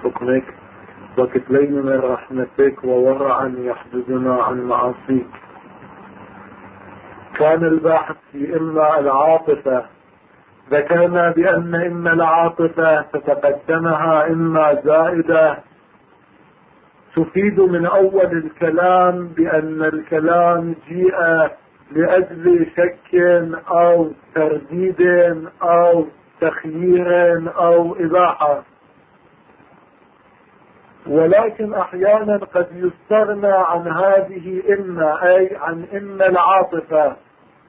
حكمك، وكفلين من رحمتك، وورعا يحجزنا عن معاصيك. كان البحث في إما العاطفة، ذكرنا بأن إما العاطفة تتقدمها إما زائدة، تفيد من أول الكلام بأن الكلام جيء لأجل شك أو ترديد أو تخيير أو إباحة، ولكن أحيانا قد يستغنى عن هذه إما، أي عن إما العاطفة،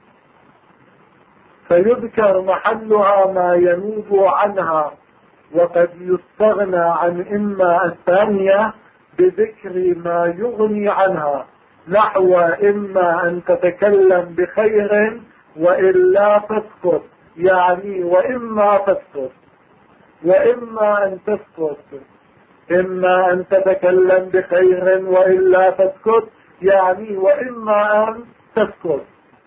فيذكر محلها ما ينوب عنها، وقد يستغنى عن إما الثانية بذكر ما يغني عنها، نحو إما أن تتكلم بخير وإلا تسكت، يعني وإما تسكت وإما أن تسكت، إما أن تتكلم بخير وإلا تسكت، يعني وإما أن تسكت.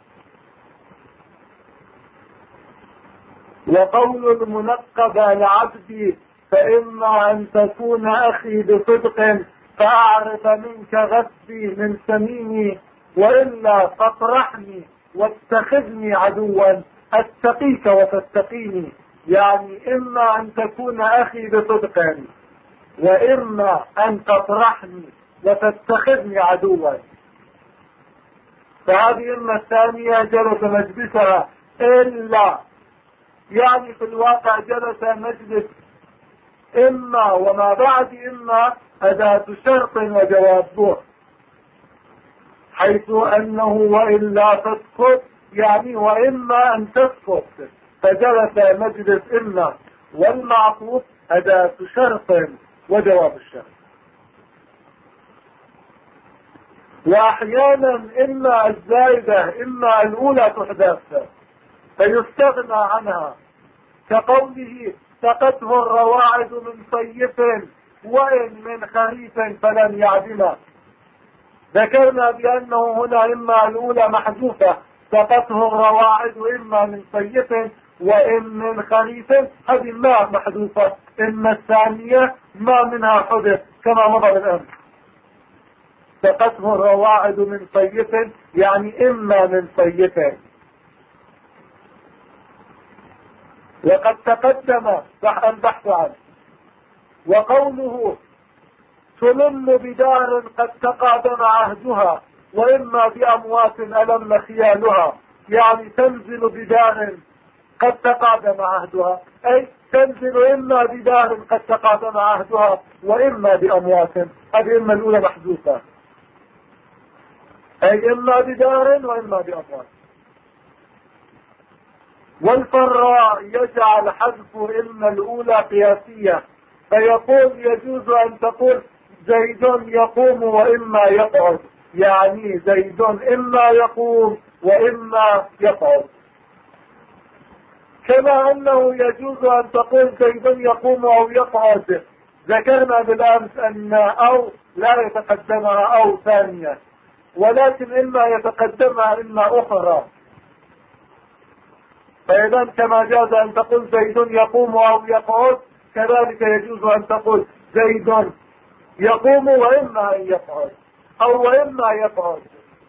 وقول المنقبة لعبدي فإما أن تكون أخي بصدق فأعرف منك غثي من سميني، وإلا فاطرحني واتخذني عدوا أتقيك وتتقيني، يعني إما أن تكون أخي بصدق وإما أن تطرحني وتتخذني عدوا. فهذه إما الثانية جلس مجلسها، إلا يعني في الواقع جلس مجلس إما وما بعد إما أداة شرط وجواب به، حيث أنه وإلا تسكت يعني وإما أن تسكت، فجلس مجلس إما، والمعطوف أداة شرط وجواب الشرط. وأحيانا إما الزائدة إما الأولى تحدث فيستغنى عنها، كقوله سقته الرواعد من صيف وإن من خريف فلن يعدم. ذكرنا بأنه هنا إما الأولى محذوفة، سقته الرواعد إما من صيف وإن من خريف، هذه ما محذوفة، إما الثانية ما منها حدث كما مضى بالأمس. سقته الرواعد من صيف يعني إما من صيف. وقد تقدم البحث عنه. وقوله تلم بدار قد تقادم عهدها وإما بأموات ألم خيالها، يعني تنزل بدار قد تقادم عهدها، أي تنزل إما بدار قد تقادم عهدها وإما بأموات. هذه إما الأولى محذوفة، أي إما بدار وإما بأموات. والفراء يجعل حذف إما الأولى قياسية، فيقول يجوز أن تقول زيد يقوم وإما يقعد، يعني زيد إما يقوم وإما يقعد. كما أنه يجوز أن تقول زيد يقوم أو يقعد، ذكرنا بالأمس أن أو لا يتقدمها أو ثانية، ولكن إما يتقدمها إما أخرى. فإذا كما جاز أن تقول زيد يقوم أو يقعد، كذلك يجوز أن تقول زيد يقوم وإما أن يقعد أو وإما يقعد.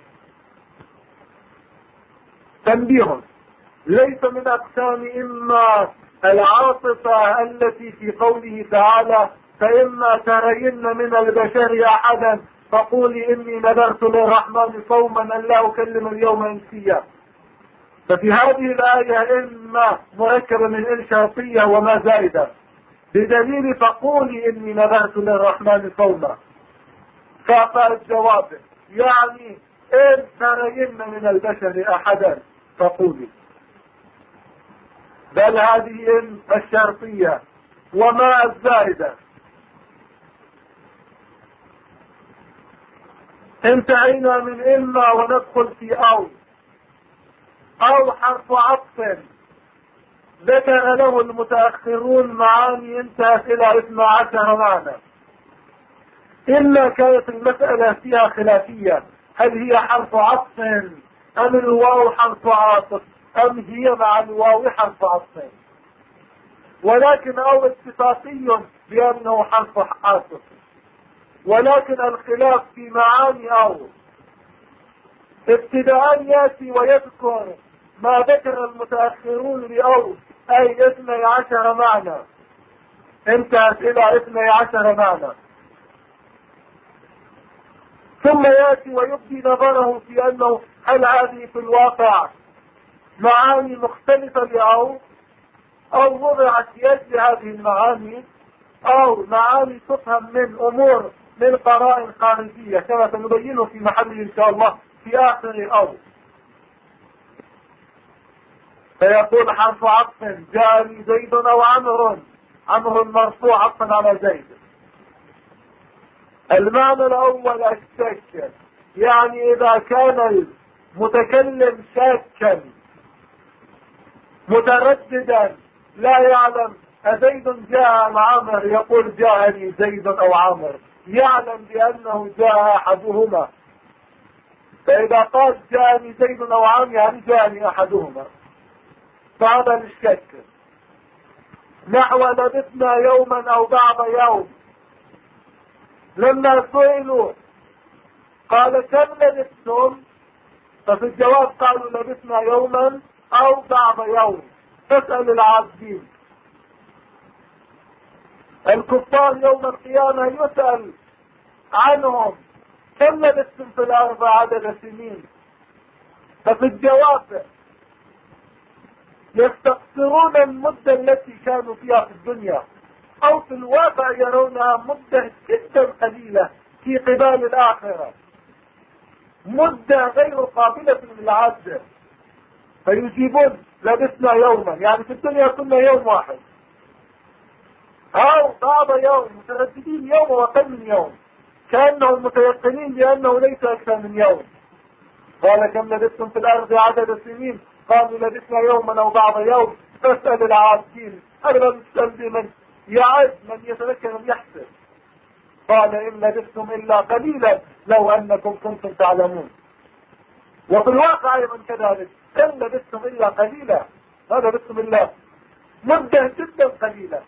تنبيه: ليس من أقسام إما العاطفة التي في قوله تعالى فإما ترين من البشر أحدا فقولي إني نذرت للرحمن صوما أن لا أكلم اليوم إنسيا. ففي هذه الآية إما مركبة من إن شرطية وما زائدة، بدليل فقولي إني نذرت للرحمن صوما، فالجواب يعني إن ترين من البشر أحدا فقولي، بل هذه إن الشرطية وما الزائدة. انتهينا من إما وندخل في أو حرف عطف ذكر له المتأخرون معاني انتهت إلى 12 معنى. إما كانت المسألة فيها خلافية، هل هي حرف عطف أم الواو حرف عاطف أم هي مع الواو حرف عطف، ولكن أو اتفاقي بأنه حرف عاطف، ولكن الخلاف في معاني أو ابتداء يأتي ويذكر ما ذكر المتأخرون لأو أي 12 معنى، انتهت إلى 12 معنى، ثم يأتي ويبدي نظره في أنه هل هذه في الواقع معاني مختلفة لأو وضعت لأجل هذه المعاني، أو معاني تفهم من أمور من قرائن خارجية كما سنبينه في محله إن شاء الله في آخر أو. فيقول حرف عطف جاءني زيد أو عمرو، عمرو مرفوع عطفا على زيد. المعنى الأول الشك، يعني إذا كان المتكلم شاكا مترددا لا يعلم أزيد جاء أم عمرو، يقول جاءني زيد أو عمرو، يعلم بأنه جاء أحدهما. فإذا قال جاءني زيد أو عمرو يعني جاءني أحدهما، فهذا الشك. نحو لبثنا يوما أو بعض يوم، لما سئلوا قال كم لبثتم، ففي الجواب قالوا لبثنا يوما أو بعض يوم. تسأل العابدين الكفار يوم القيامة يسأل عنهم كم لبثتم في الأرض عدد سنين، ففي الجواب يستقصرون المدة التي كانوا فيها في الدنيا، أو في الواقع يرونها مدة جدا قليلة في قبال الآخرة، مدة غير قابلة للعد، فيجيبون لبثنا يوما، يعني في الدنيا كنا يوم واحد، أو بعض يوم، مترددين يوم وقل من يوم، كأنهم متيقنين بأنه ليس أكثر من يوم. قال كم لبثتم في الأرض عدد سنين، قالوا لبثنا يوما أو بعض يوم. فاسأل العابدين، أغلب السؤال بمن يعد، من يتذكر، من يحسب. قال إن لبثتم إلا قليلا لو أنكم كنتم تعلمون. وفي الواقع أيضا كذلك، إن لبثتم إلا قليلا، ما لبثتم إلا مدة جدا قليلة.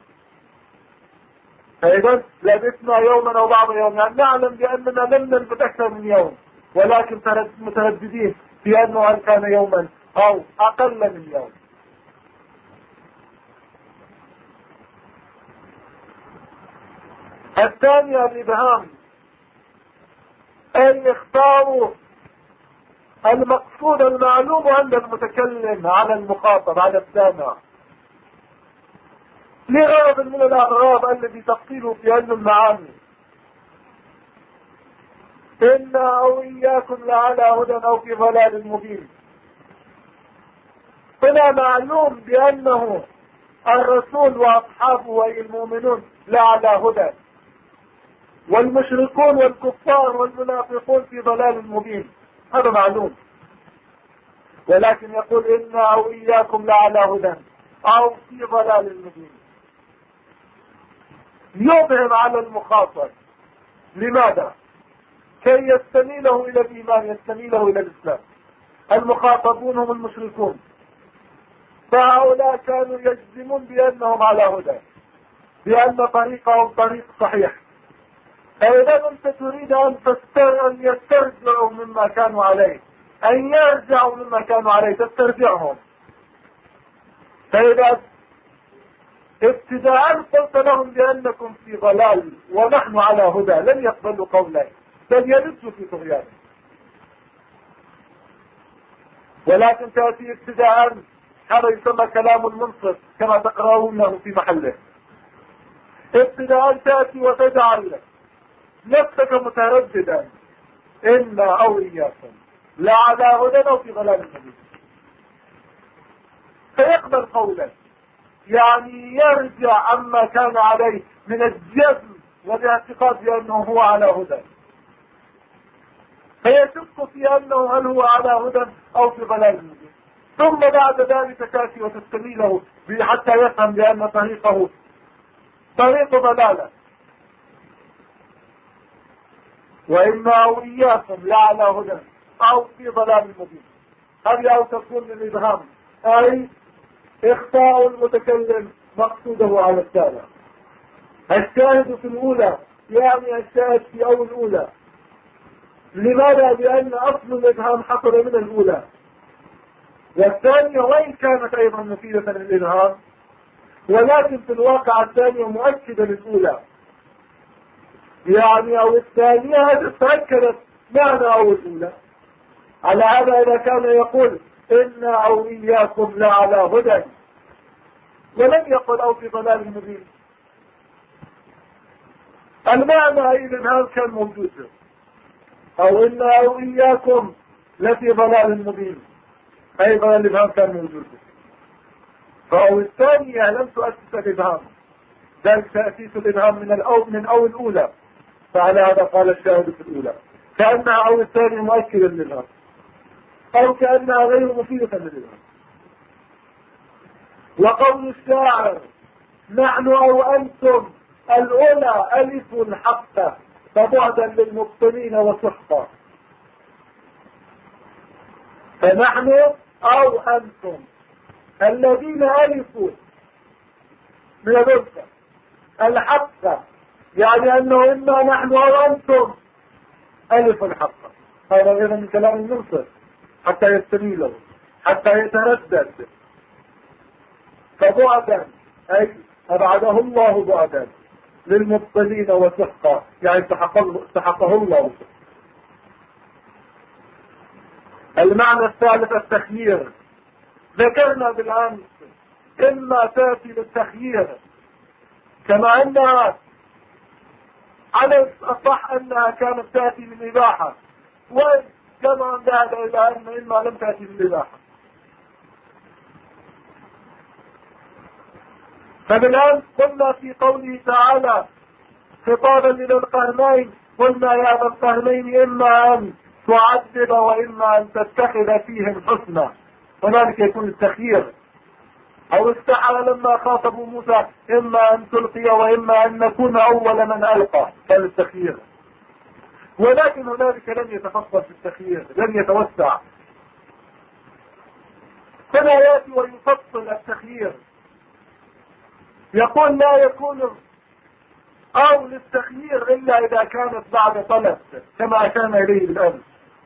فإذا لبثنا يوما أو بعض يوم، يعني نعلم بأننا لم نلبث أكثر من يوم، ولكن مترددين في أنه هل كان يوما أو أقل من يوم. الثانية الإبهام، أي اختاروا المقصود المعلوم عند المتكلم على المخاطب على السامع، لغرض من الأغراض الذي تقتيله في علم المعاني. إنا أو إياكم لعلى هدى أو في ضلال مبين. هنا معلوم بأنه الرسول وأصحابه أي المؤمنون لعلى هدى، والمشركون والكفار والمنافقون في ضلال مبين، هذا معلوم. ولكن يقول إنا أو إياكم لعلى هدى أو في ضلال مبين، يظهر على المخاطب. لماذا؟ كي يستميله إلى الإيمان، يستميله إلى الإسلام. المخاطبون هم المشركون، فهؤلاء كانوا يجزمون بأنهم على هدى، بأن طريقهم طريق صحيح. فإذا أنت تريد أن يسترجعوا مما كانوا عليه، أن يرجعوا مما كانوا عليه، تسترجعهم. فإذا ابتداء قلت لهم بأنكم في ضلال ونحن على هدى، لن يقبلوا قولك، بل يلجوا في طغيانه. ولكن تأتي ابتداء، هذا يسمى كلام المنصف كما تقرأونه في محله. ابتداء تأتي وتجعل نفسك مترددا، إنا أو إياكم لا على هدى أو في ضلال مبين، فيقبل قولك، يعني يرجع عما كان عليه من الجزم والاعتقاد بأنه هو على هدى، فيشك في أنه هل هو على هدى أو في ضلال مبين. ثم بعد ذلك تأتي وتستميله حتى يفهم بأن طريقه طريق ضلالة. وإما أو إياكم لا على هدى أو في ضلال مبين، هذه أو تكون للإبهام، أي إخفاء المتكلم مقصوده على السامع. الشاهد في الأولى يعني الشاهد في أول الأولى. لماذا؟ لأن أصل الإبهام حصل من الأولى، والثانية وإن كانت أيضا مفيدة للإبهام ولكن في الواقع الثانية مؤكدة للأولى، يعني أو الثانية تأكدت معنى أو الأولى. على هذا إذا كان يقول إنا أو إياكم لعلى هدى ولم يقل أو في ضلال مبين، المعنى أي الإبهام كان موجود، أو إنا أو إياكم لفي ضلال مبين أيضا الإبهام كان موجود. فأو الثانية لم تؤسس الإبهام، ذلك تأسيس الإبهام من أو الأولى، فعلى هذا قال الشاهد في الأولى كأنها أو الثانية مؤكدة للإبهام أو كأنها غير مفيدة للإبهام. وقول الشاعر نحن أو أنتم الأولى ألف حقا فبعدا للمبطلين وسحقا. فنحن أو أنتم الذين ألفوا من الألفة الحق، يعني أنه إما نحن أو أنتم ألف الحق. هذا غير من كلام المنصر حتى يستميله حتى يتردد. فبعدا أي أبعده الله بعدا للمبطلين وسحقا، يعني سحقه الله. المعنى الثالث التخيير. ذكرنا بالأمس إما تأتي للتخيير كما أنها على الصح أنها كانت تأتي للإباحة، وكما ذهب إلى أن إما لم تأتي للإباحة. فبالآن قلنا في قوله تعالى خطابا إلى القرنين قلنا يا ذا القرنين إما أن تعذب وإما أن تتخذ فيهم حسنا، وذلك يكون التخيير. أو السحرة لما خاطبوا موسى إما أن تلقي وإما أن نكون أول من ألقى، كان التخيير. ولكن هنالك لم يتفصل في التخيير، لم يتوسع. هنا يأتي ويفصل التخيير، يقول لا يكون أو للتخيير إلا إذا كانت بعد طلب كما أشرنا إليه بالأمس.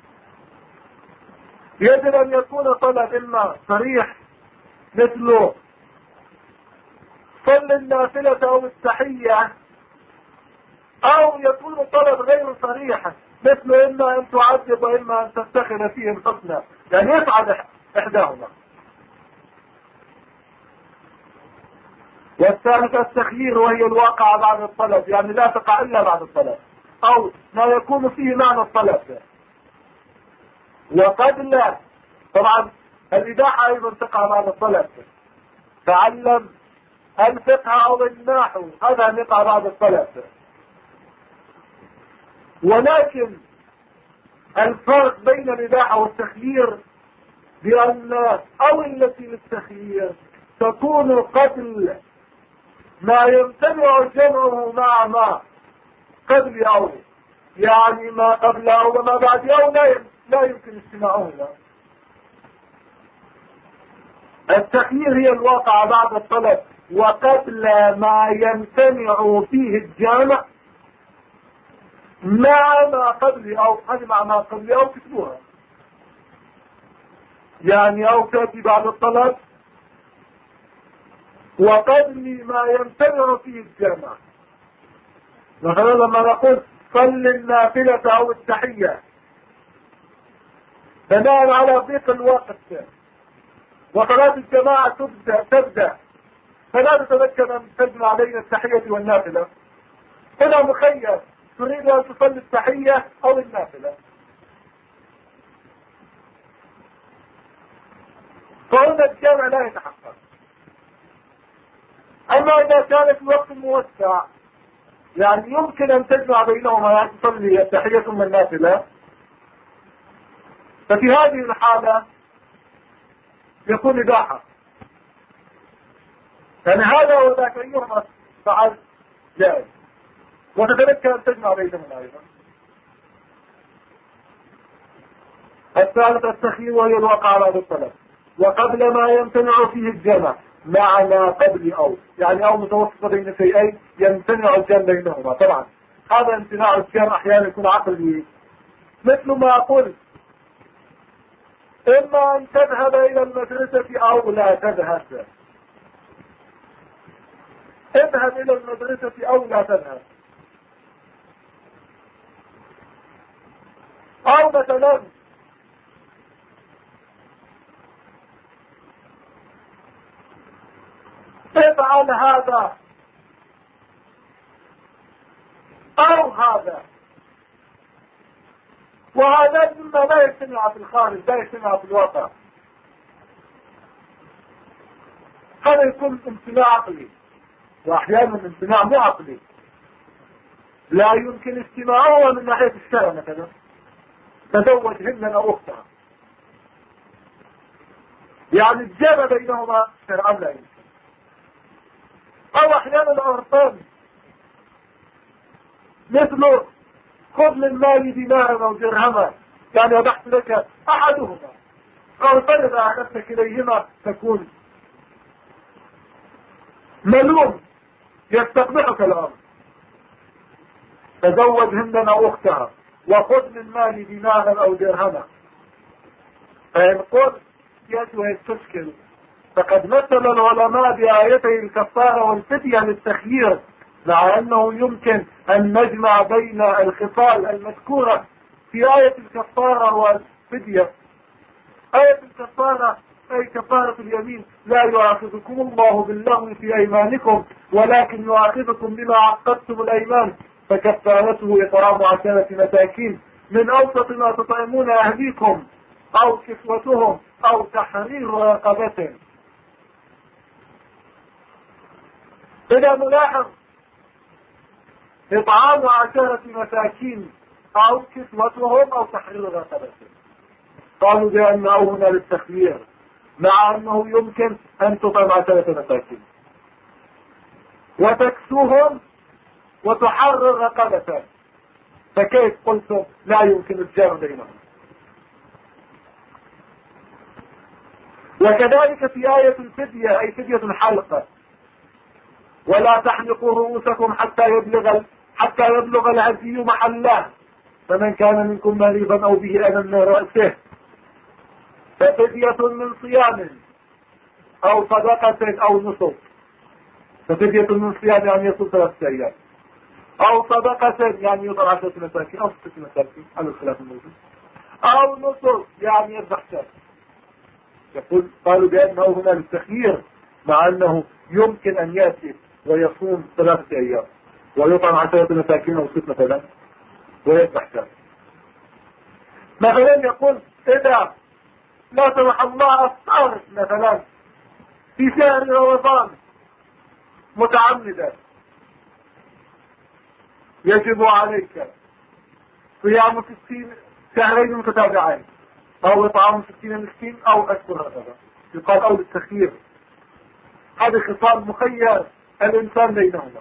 يجب أن يكون طلب إما صريح مثل صل النافلة أو التحية، أو يكون طلب غير صريح مثل إما أن تعذب وإما أن تتخذ فيهم حسنا، يعني يفعل إحداهما. والثالث التخيير وهي الواقع بعد الطلب، يعني لا تقع إلا بعد الطلب أو ما يكون فيه معنى الطلب. وقد لا، طبعا الإباحة أيضا تقع بعد الطلب. تعلم الفقه أو النحو هذا يقع بعد الطلب. ولكن الفرق بين الإباحة والتخيير بأن أو التي للتخيير تكون قبل ما يمتنع جمعه مع ما قبل أو، يعني ما قبل أو وما بعد أو لا يمكن اجتماعهما. التخيير هي الواقع بعد الطلب وقبل ما يمتنع فيه الجامع مع ما قبل أو، هذه مع ما قبل أو كتبوها، يعني أو تأتي بعد الطلب وقبل ما يمتنع فيه الجامع. مثلا لما نقول صل النافلة أو التحية بناء على ضيق الوقت وصلاة الجماعة تبدأ فلا تتذكر أن تجمع بين التحية والنافلة. هنا مخير تريد أن تصلي التحية أو النافلة، فهنا الجامع لا يتحقق. أما إذا كانت الوقت موسع يعني يمكن أن تجمع بينهما، يعني تصلي التحية ثم النافلة، ففي هذه الحالة يكون إباحة، يعني هذا وذاك أيهما فعل جائز، وتتذكر أن تجمع بينهما أيضا. الثالث التخيير وهي الواقع بعد الطلب وقبل ما يمتنع فيه الجمع، معنى قبل أو، يعني أو متوسطة بين شيئين يمتنع الجمع بينهما. طبعا هذا امتناع الجمع أحيانا يكون عقلي، مثل ما قلت إما أن تذهب إلى المدرسة أو لا تذهب. اذهب إلى المدرسة أو لا تذهب. أو مثلا افعل هذا أو هذا، وهذا مما لا يجتمع في الخارج، لا يجتمع في الواقع. هذا يكون امتناع عقلي، واحيانا امتناع مو عقلي، لا يمكن استماعه من ناحية الشرع. مثلا تزوج هن او اختها، يعني الجمع بينهما شرعا لا يمكن. او احيانا الارقام، مثل خذ من مالي دينارا او درهما، يعني وضحت لك احدهما، او فرض اخذت كليهما تكون ملوم يستقبحك الامر. تزوج هن او اختها وخذ من مالي دينارا او درهما. فإن قلت يأتي ويستشكل، فقد مثل العلماء بآيتي الكفارة والفدية للتخيير، مع أنه يمكن أن نجمع بين الخصال المذكورة في آية الكفارة والفدية. آية الكفارة أي كفارة اليمين: لا يؤاخذكم الله باللغو في أيمانكم ولكن يؤاخذكم بما عقدتم الأيمان، فكفارته إطعام 10 مساكين من أوسط ما تطعمون أهليكم أو كسوتهم أو تحرير رقبة. إذا نلاحظ إطعام 10 مساكين أو كسوتهم أو تحرير رقبة، قالوا بأنه هنا للتخيير، مع أنه يمكن أن تطعم 10 مساكين وتكسوهم وتحرر رقبة، فكيف قلتم لا يمكن الجمع بينهم؟ وكذلك في آية الفدية أي فدية الحلقة: ولا تحلقوا رؤوسكم حتى يبلغ الهدي محله، فمن كان منكم مريضا أو به أذى من رأسه ففدية من صيام أو صدقة أو نسك. ففدية من صيام يعني يصوم 3 أيام، أو صدقة يعني يطعم 10 مساكين أو 6 مساكين على الخلاف الموجود، أو نسك يعني يذبح شاة. قالوا بأنه هنا للتخيير، مع أنه يمكن أن يأتي ويصوم 3 أيام ويطعم 10 مساكين أو 6 مثلا ويذبح شاة. مثلا يقول إذا لا سمح الله أفطرت مثلا في شهر رمضان متعمدا، يجب عليك صيام 60 شهرين متتابعين أو إطعام 60 مسكين أو أكثر هذا. يقال أو للتخيير. هذا خصال مخير الإنسان بينهما،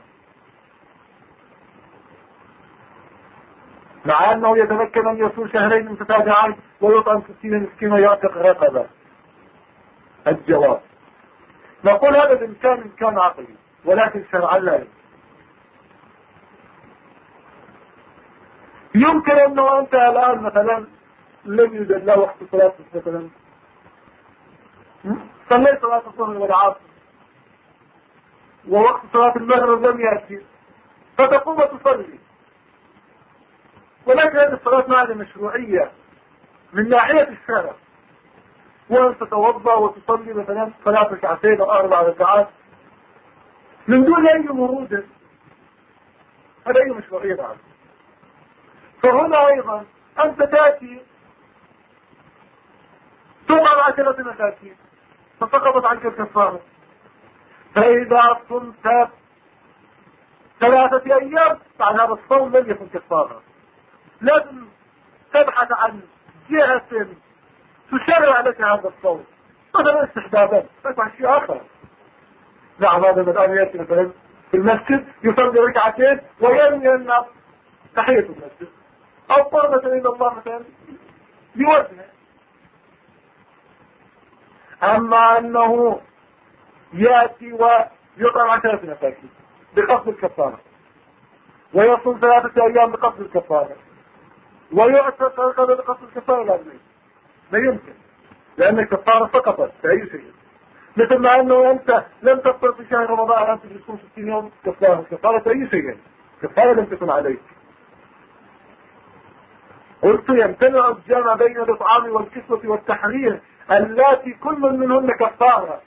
مع أنه يتمكن أن يصوم شهرين متتابعين ويطعم 60 مسكين ويعتق رقبة. الجواب: نقول هذا الإمكان إمكان عقلي، ولكن شرعا لا يمكن. يمكن أنه أنت الآن مثلا لم يوجد له وقت صلاة مثلا، صليت صلاة الظهر والعصر ووقت صلاة المغرب لم يأتي، فتقوم وتصلي، ولكن هذه الصلاة ما لها مشروعية من ناحية الشرع، وأن تتوضأ وتصلي مثلا 3 ركعتين أو 4 ركعات من دون أي ورود، هذا أي مشروعية بعد. فهنا أيضا أنت تأتي تطعم 10 مساكين فسقطت عنك الكفارة، فإذا صمت 3 أيام بعد هذا الصوم لم يكن كفارة. لازم تبحث عن جهة تشرع لك هذا الصوم، مثلا استحبابا، تفعل شيء آخر. نعم، هذا الآن يأتي مثلا في المسجد يصلي 2 ركعتين وينوي أن تحية المسجد أو قربة إلى الله مثلا بوزنه. أما أنه يأتي ويطعم 10 مساكين بقصد الكفارة، ويصوم 3 أيام بقصد الكفارة، ويعتق رقبة بقصد الكفارة. لا يمكن، لأن الكفارة سقطت في أي شيء. مثل ما أنه أنت لم تفطر في شهر رمضان، أنت تصوم 60 يوم كفارة أي شيء، كفارة لم تكن عليك. قلت يمتنع الجمع بين الإطعام والكسوة والتحرير اللاتي كل منهن كفارة،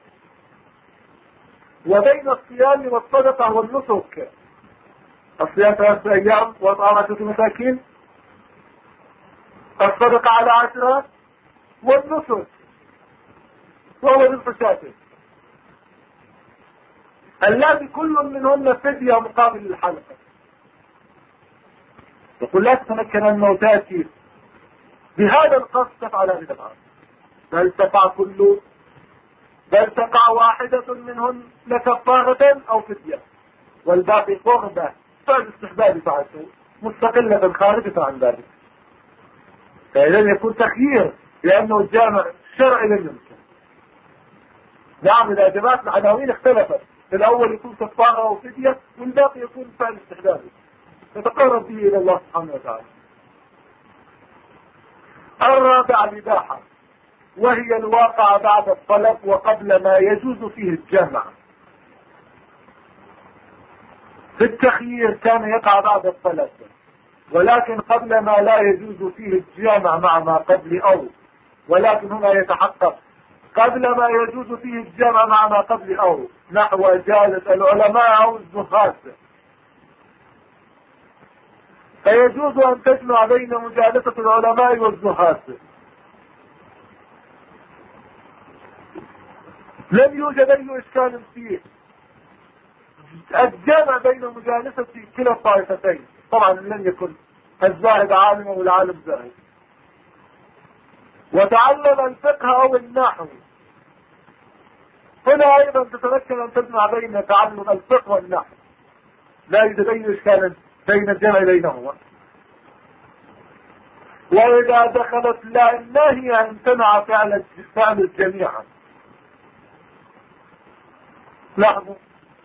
وبين الصيام والصدقة والنسك. الصيام 3 أيام وإطعام 10 مساكين، الصدقة على 10، والنسك وهو بالفساد اللاتي كل منهن فدية مقابل الحلقة. يقول لا تتمكن أنه تأتي بهذا القصد تفعل هذه الأفعال، بل تقع واحدة منهن لكفارة أو فدية، والباقي قربة فعل استحباب فعلته مستقلة خارجة عن ذلك. فإذا يكون تخيير، لأنه الجامع الشرعي لم يمكن. نعم إذا جماعة العناوين اختلفت، الأول يكون كفارة أو فدية، والباقي يكون فعل استحبابي يتقرب به إلى الله سبحانه وتعالى. الرابع الإباحة، وهي الواقع بعد الطلب وقبل ما يجوز فيه الجمع. في التخيير كان يقع بعد الطلب، ولكن قبل ما لا يجوز فيه الجمع مع ما قبل أو، ولكن هنا يتحقق قبل ما يجوز فيه الجمع مع ما قبل أو، نحو جالس العلماء أو الزهاد، فيجوز أن تجمع بين مجالسة العلماء والزهاد. لم يوجد أي إشكال فيه الجمع بين مجالسة كلا الطائفتين. طبعا لن يكن الزاهد عالم والعالم زاهد. وتعلم الفقه أو النحو، هنا أيضا تتمكن أن تجمع بين تعلم الفقه والنحو، لا يوجد أي إشكال بين الجمع بينهما. وإذا دخلت لا الناهية امتنع فعل الجميع. لاحظوا،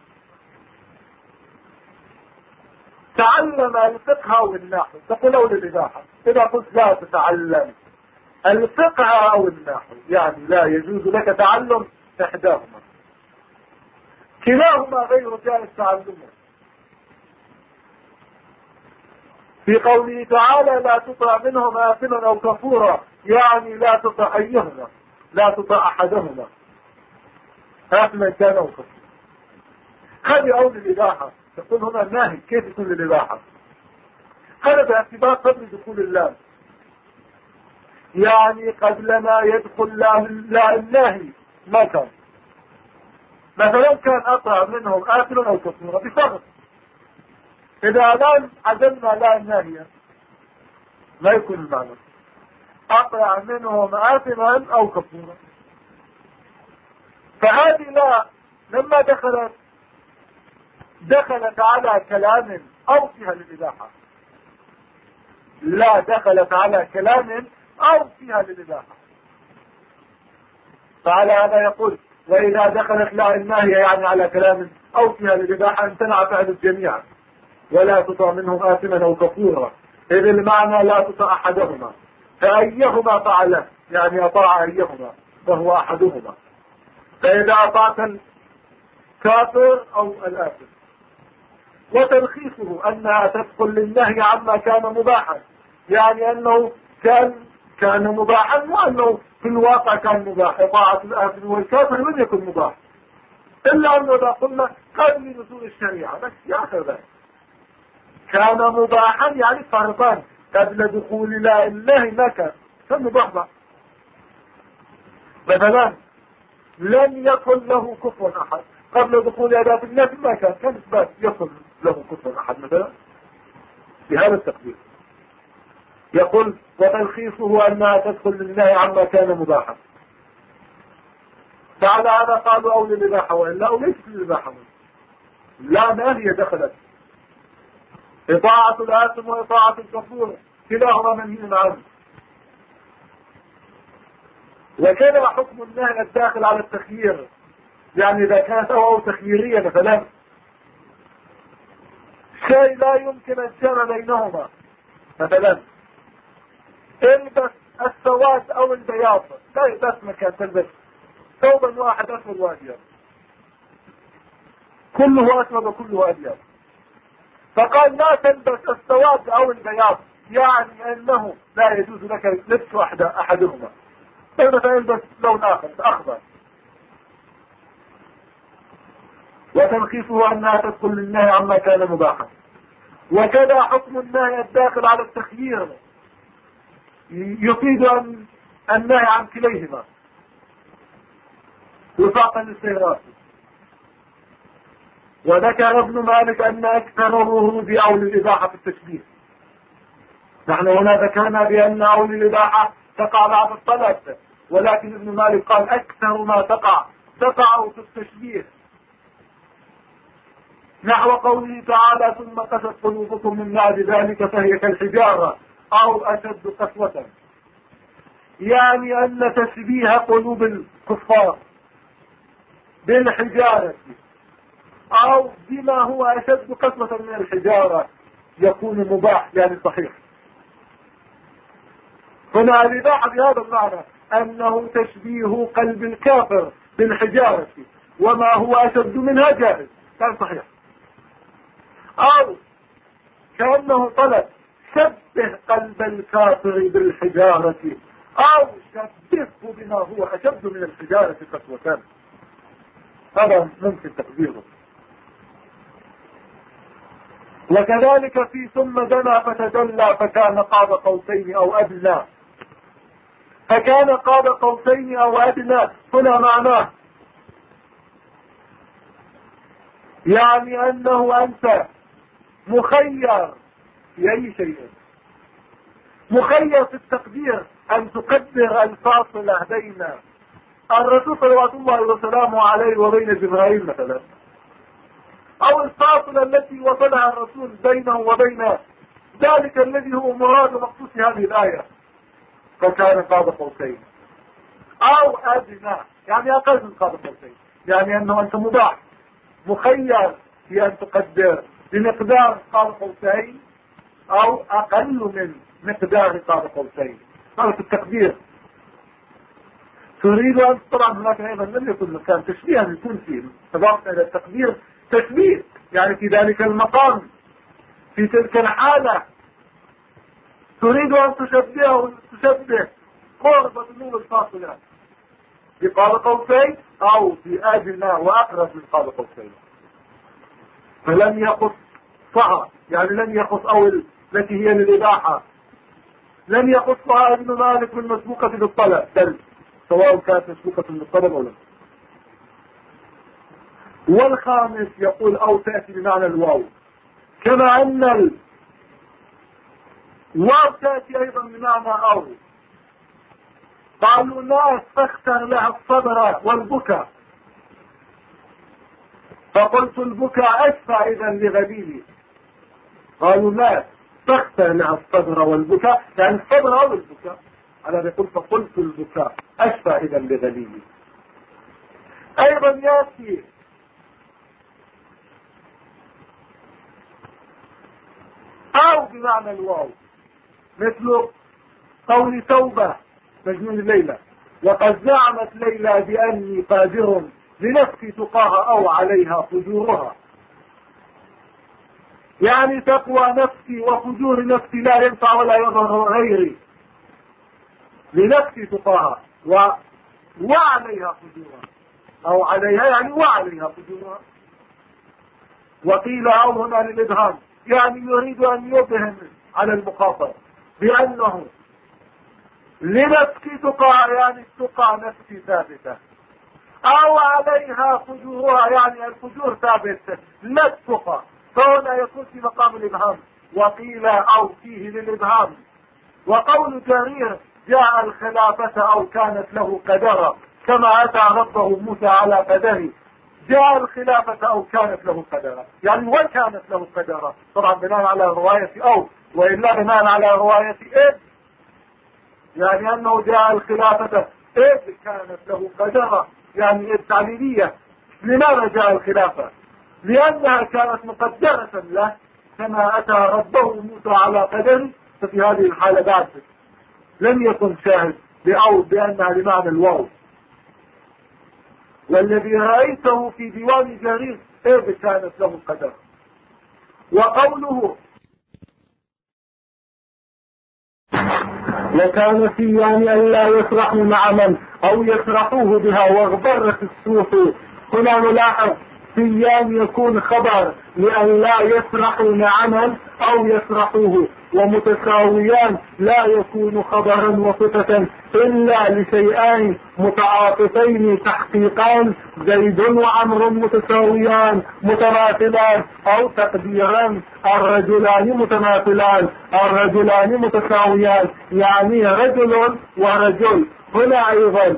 تعلم الفقه أو النحو تقول أو للإباحة. إذا قلت لا تتعلم الفقه أو النحو يعني لا يجوز لك تعلم إحداهما، كلاهما غير جائز تعلمه. في قوله تعالى لا تطع منهم آثما أو كفورا، يعني لا تطع أيهما، لا تطع أحدهما، آثما كان أو كفورا. هذه أول الإباحة، تكون هنا الناهي كيف يكون للإباحة؟ هذا باعتبار قبل دخول اللام، يعني قبل ما يدخل لا الناهي ما كان. مثلا كان أطع منهم آثما أو كفورا بفرق، إذا الآن عزمنا لا الناهية لا يكون المعنى أطع منهم آثما أو كفورا. فهذه لا لما دخلت على كلام أوصيها للإباحة، لا دخلت على كلام أوصيها للإباحة. فعلى هذا يقول وإذا دخلت لا الناهية يعني على كلام أوصيها للإباحة امتنع فعل الجميع، ولا تطع منهم آثما أو كفورا، إذ المعنى لا تطع أحدهما، فأيهما فعله يعني أطاع أيهما فهو أحدهما. فإذا أطعت الكافر أو الآثم. وتلخيصه أنها تدخل للنهي عما كان مباحا، يعني أنه كان مباحا، وأنه في الواقع كان مباح. إطاعة الآثم والكافر لم يكن مباح، إلا أنه إذا قلنا قبل نزول الشريعة بس يا أخي ذلك كان مباحا، يعني فرضا قبل دخول لا النهي ما كان مباح. مثلا لم يكن له كفر أحد قبل دخول أداة النهي ما كان إثبات يكن له كفر أحد مثلا بهذا التقدير. يقول وتلخيصه أنها تدخل للنهي عما كان مباحا. فعلى هذا قالوا أو للإباحة، وإلا أو ليس للإباحة، لا ناهية دخلت. إطاعة الآثم وإطاعة الكفور كلاهما منهي عنه. وكذا حكم النهي الداخل على التخيير، يعني إذا كانت أو تخييرية مثلا، شيء لا يمكن الجمع بينهما، مثلا البس السواد أو البياض، لا يلبس مكان تلبس ثوبا واحد أسود وأبيض، كله أسود وكله أبيض، فقال لا تلبس السواد أو البياض، يعني أنه لا يجوز لك لبس أحدهما، فمثلا يلبس لون آخر أخضر. وتلخيصه أنها تدخل للنهي عما كان مباحا. وكذا حكم النهي الداخل على التخيير يفيد أن النهي عن كليهما وفاقا للسيرات. وذكر ابن مالك أن أكثر الورود أولي الإباحة في التشبيه. نحن هنا ذكرنا بأن أولي الإباحة تقع بعد الطلب، ولكن ابن مالك قال أكثر ما تقع في التشبيه، نحو قوله تعالى ثم قست قلوبكم من بعد ذلك فهي كالحجارة أو أشد قسوة، يعني أن تشبيه قلوب الكفار بالحجارة أو بما هو أشد قسوة من الحجارة يكون مباح، يعني صحيح. هنا الإباحة بهذا المعنى أنه تشبيه قلب الكافر بالحجارة وما هو أشد منها جائز، كان صحيح. أو كأنه طلب شبه قلب الكافر بالحجارة أو شبهه بما هو أشد من الحجارة قسوة، هذا ممكن تقديره. وكذلك في ثم دنا فتدلى فكان قاب قوسين أو أدنى، فكان قاب قوسين أو أدنى هنا معناه يعني أنه أنت مخير في أي شيء، مخير في التقدير أن تقدر الفاصلة بين الرسول صلوات الله وسلامه عليه وبين جبرائيل مثلا، أو الفاصلة التي وصلها الرسول بينه وبين ذلك الذي هو مراد مقصود هذه الآية، فكان قاب قوسين أو أدنى، يعني أقل من قاب قوسين، يعني أنه أنت مباح مخير في أن تقدر بمقدار قاب قوسين أو أقل من مقدار قاب قوسين، هذا في التقدير. تريد أن طبعا هناك أيضا لم يكن مكان تشبيها يكون فيه تبقى إلى التقدير تشبيه، يعني في ذلك المقام في تلك الحالة تريد أن تشبه قرب بنور الفاصلة بقاب قوسين أو بأدنى وأقرب من قاب قوسين، فلم يخص صها، يعني لم يخص أو التي هي للإباحة لم يخصها ابن مالك بالمسبوقة بالطلب، بل سواء كانت مسبوقة بالطلب أو لا. والخامس يقول أو تأتي بمعنى الواو، كما أن الواو تأتي أيضا بمعنى أو. قالوا ناس فاختر لها الصبر والبكاء، فقلت البكاء أشفى إذا لغليلي. قالوا ناس فاختر لها الصبر والبكاء، يعني الصبر أو البكاء، أنا يقول فقلت البكاء أشفى إذا لغليلي. أيضا يأتي أو بمعنى الواو، مثل قول توبة مجنون ليلى وقد زعمت ليلى بأني قادر لنفسي تقاها أو عليها فجورها، يعني تقوى نفسي وفجور نفسي لا ينفع ولا يضر غيري، لنفسي تقاها وعليها فجورها، أو عليها يعني وعليها فجورها. وقيل أو هنا للإبهام، يعني يريد أن يبهم على المخاطر بأنه لنفسي تقى، يعني تقى نفسي ثابتة، أو عليها فجورها يعني الفجور ثابت لا التقى، فهنا يكون في مقام الإبهام. وقيل أو فيه للإبهام. وقول جرير جاء الخلافة أو كانت له قدرا، كما أتى ربه موسى على قدره، جاء الخلافة أو كانت له قدرا، يعني وكانت له قدرا، طبعا بناء على رواية أو، وإلا بناء على رواية إذ، يعني أنه جاء الخلافة إذ كانت له قدرا، يعني إذ تعليلية، لماذا جاء الخلافة؟ لأنها كانت مقدرة له كما أتى ربه موسى على قدره. ففي هذه الحالة بعد لم يكن شاهد بأنها لمعنى الواو. والذي رأيته في ديوان جرير إذ كانت له قدر. وقوله وكان سيان أن لا يفرحوا مع من أو يفرحوه بها واغبرت السوق. هنا نلاحظ سيان يكون خبر لأن لا يفرحوا مع من أو يفرحوه، ومتساويان لا يكون خبرا وصفة إلا لشيئان متعاطفين تحقيقان، زيد وعمر متساويان متماثلان، أو تقديران الرجلان متماثلان الرجلان متساويان، يعني رجل ورجل. هنا أيضا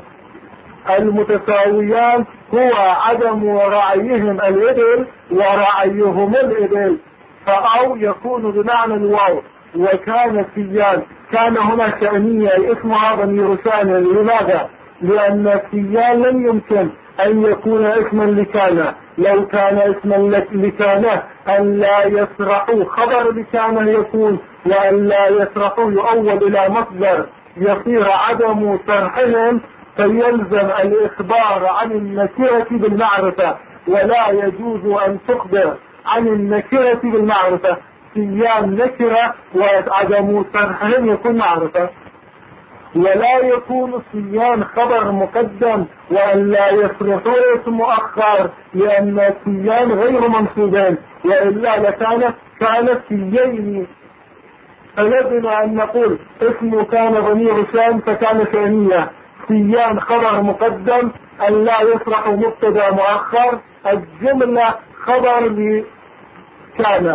المتساويان هو عدم رعيهم الإبل ورعيهم الإبل، فأو يكون بمعنى الواو. وكان سيان كان هنا شأنية اسمها ضمير شأن. لماذا؟ لأن سيان لم يمكن أن يكون اسما لكان. لو كان اسما لكان أن لا يسرحوا خبر لكان يكون، وأن لا يسرحوا يؤول إلى مصدر يصير عدم سرحهم، فيلزم الإخبار عن النكرة بالمعرفة، ولا يجوز أن تخبر عن النكرة بالمعرفة. سيان نكرة وعدم سرحهم يكون معرفة. ولا يكون سيان خبر مقدم وأن لا يصرحوا اسم مؤخر، لأن سيان غير منصوبين، وإلا لكان سيين. فلزمنا أن نقول اسم كان ضمير شان فكان شأنية. سيان خبر مقدم أن لا يصرح مبتدا مؤخر، الجملة خبر لكان.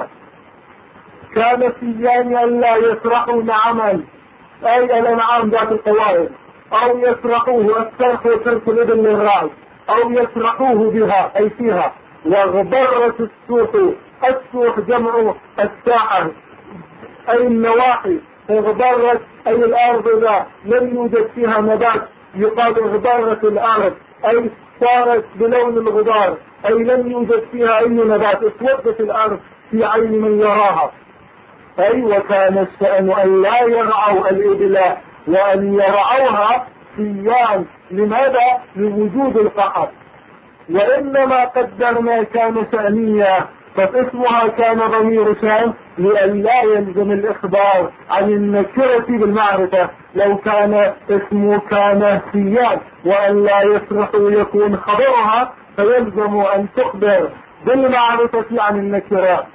كان سيان أن لا يصرحوا عمل أي الأنعام ذات القوائم، أو يصرحوه السرح وترك الإبل للرعي، أو يصرحوه بها أي فيها. وغبرت السوق، السوق جمع الساحة أي النواحي. اغبرت أي الأرض لا لم يوجد فيها نبات، يقال اغبرت الأرض أي صارت بلون الغبار، أي لم يوجد فيها أي نبات، اسودت الأرض في عين من يراها. أي وكان الشأن أن لا يرعوا الإبل وأن يرعوها سيان. لماذا؟ لوجود القحط. وإنما قدرنا كان شأنية، فاسمها كان ضمير شأن لأن لا يلزم الإخبار عن النكرة بالمعرفة. لو كان اسمه كان سيان وأن لا يصرح يكون خبرها، فيلزم أن تخبر بالمعرفة عن النكرة.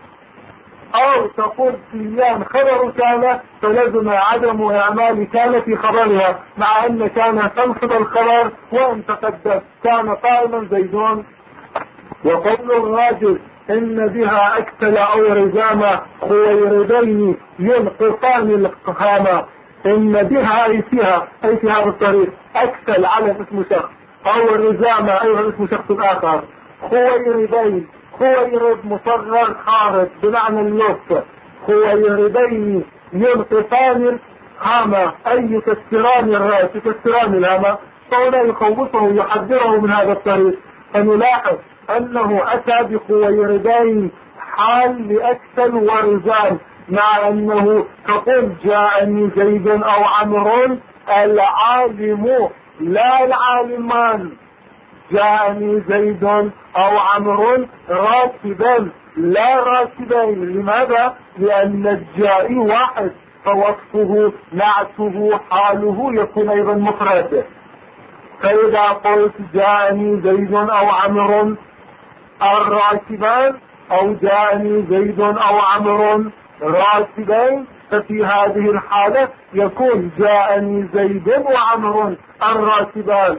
أو تقول سيان خبر كان فلزم عدم إعمال كان في خبرها، مع أن كان تنصب الخبر وأن تقدم كان قائما زيدون. وقول الراجل إن بها أكتل أو رزامة خويردين ينقصان القهامة. إن بها أي فيها أي في هذا الطريق. أكتل على اسم شخص، أو الرزامة أيضا اسم شخص آخر. خويردين، خويرد مصغر خارج بمعنى اللطف. خويردين ينقصان الهامة أي يكسران الرأس يكسران الهامة. فهنا يخوفه يحذره من هذا الطريق. فنلاحظ أنه أتى بخويردين حال لأكتل ورزان، مع أنه تقول جاءني زيد أو عمرو العالم لا العالمان. جاءني زيد أو عمرو راكبا لا راكبين. لماذا؟ لأن الجائي واحد، فوصفه نعته حاله يكون أيضا مفرد. فإذا قلت جاءني زيد أو عمرو الراكبان، أو جاءني زيد أو عمرو راكبين، ففي هذه الحالة يكون جاءني زيد وعمرو الراكبان،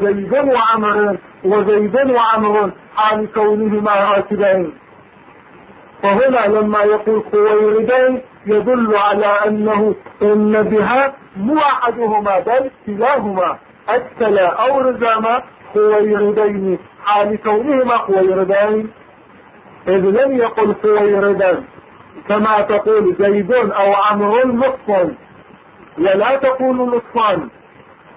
وزيد وعمرو حال كونهما راكبين. فهنا لما يقول خويردين يدل على أنه إن بها مو أحدهما بل كلاهما أكتل أو رزاما خويردين حال كونهما خويردين، إذ لم يقل خويردان كما تقول زيد أو عمرو نصف، ولا تقول نصفان،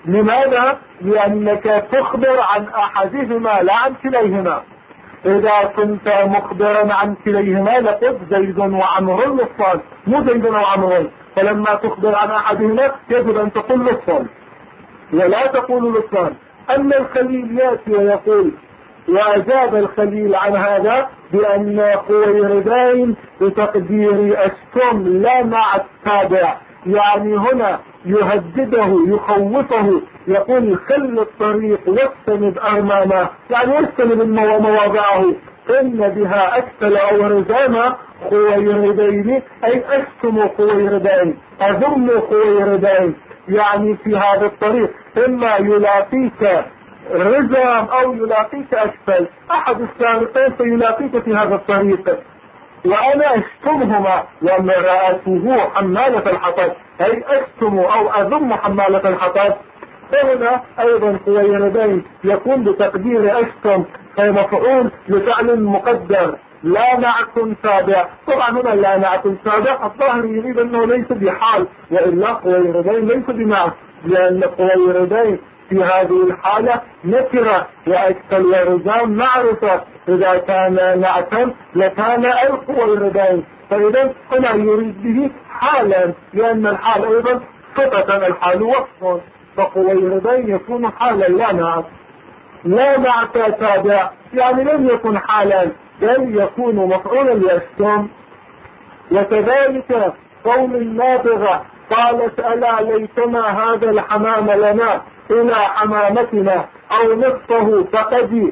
لماذا؟ لأنك تخبر عن أحدهما لا عن كليهما. إذا كنت مخبرا عن كليهما لقد زيد وعمر للصال، مو زيد وعمر. فلما تخبر عن أحدهما يجب أن تقول للصال ولا تقول للصال. أما الخليل يأتي ويقول، وأجاب الخليل عن هذا بأن خويردين بتقدير أشتم لا مع التابع، يعني هنا يهدده يخوفه، يقول خل الطريق واستند أمامه، يعني واستند مواضعه، إن بها أكثر أو رزاما خويردين، أي أشتم خويردين، أذم خويردين، يعني في هذا الطريق إما يلاقيك رزام أو يلاقيك أسفل، أحد السابقين فيلاقيك في هذا الطريق، وأنا أشتمهما وامرأته حمالة الحطب، أي أشتم أو أذم حمالة الحطب. فهنا أيضا خويردين يكون بتقدير أشتم مفعول لفعل مقدر لا نعت تابع. طبعا هنا لا نعت تابع الظاهر يريد أنه ليس بحال، وإلا خويردين ليس بنعت، لأن خويردين في هذه الحالة نكرة، وأكثر ورزان معرفة، إذا كان نعتا لكان الخويردين. فإذا هنا يريد به حالا، لأن الحال أيضا صفة، الحال وصف، فخويردين يكون حالا لا نعت. لا نعت تابع يعني لم يكن حالا بل يكون مفعولا لأشتم. وكذلك قول النابغة قالت ألا ليتنا هذا الحمام لنا إلى حمامتنا أو نصفه فقد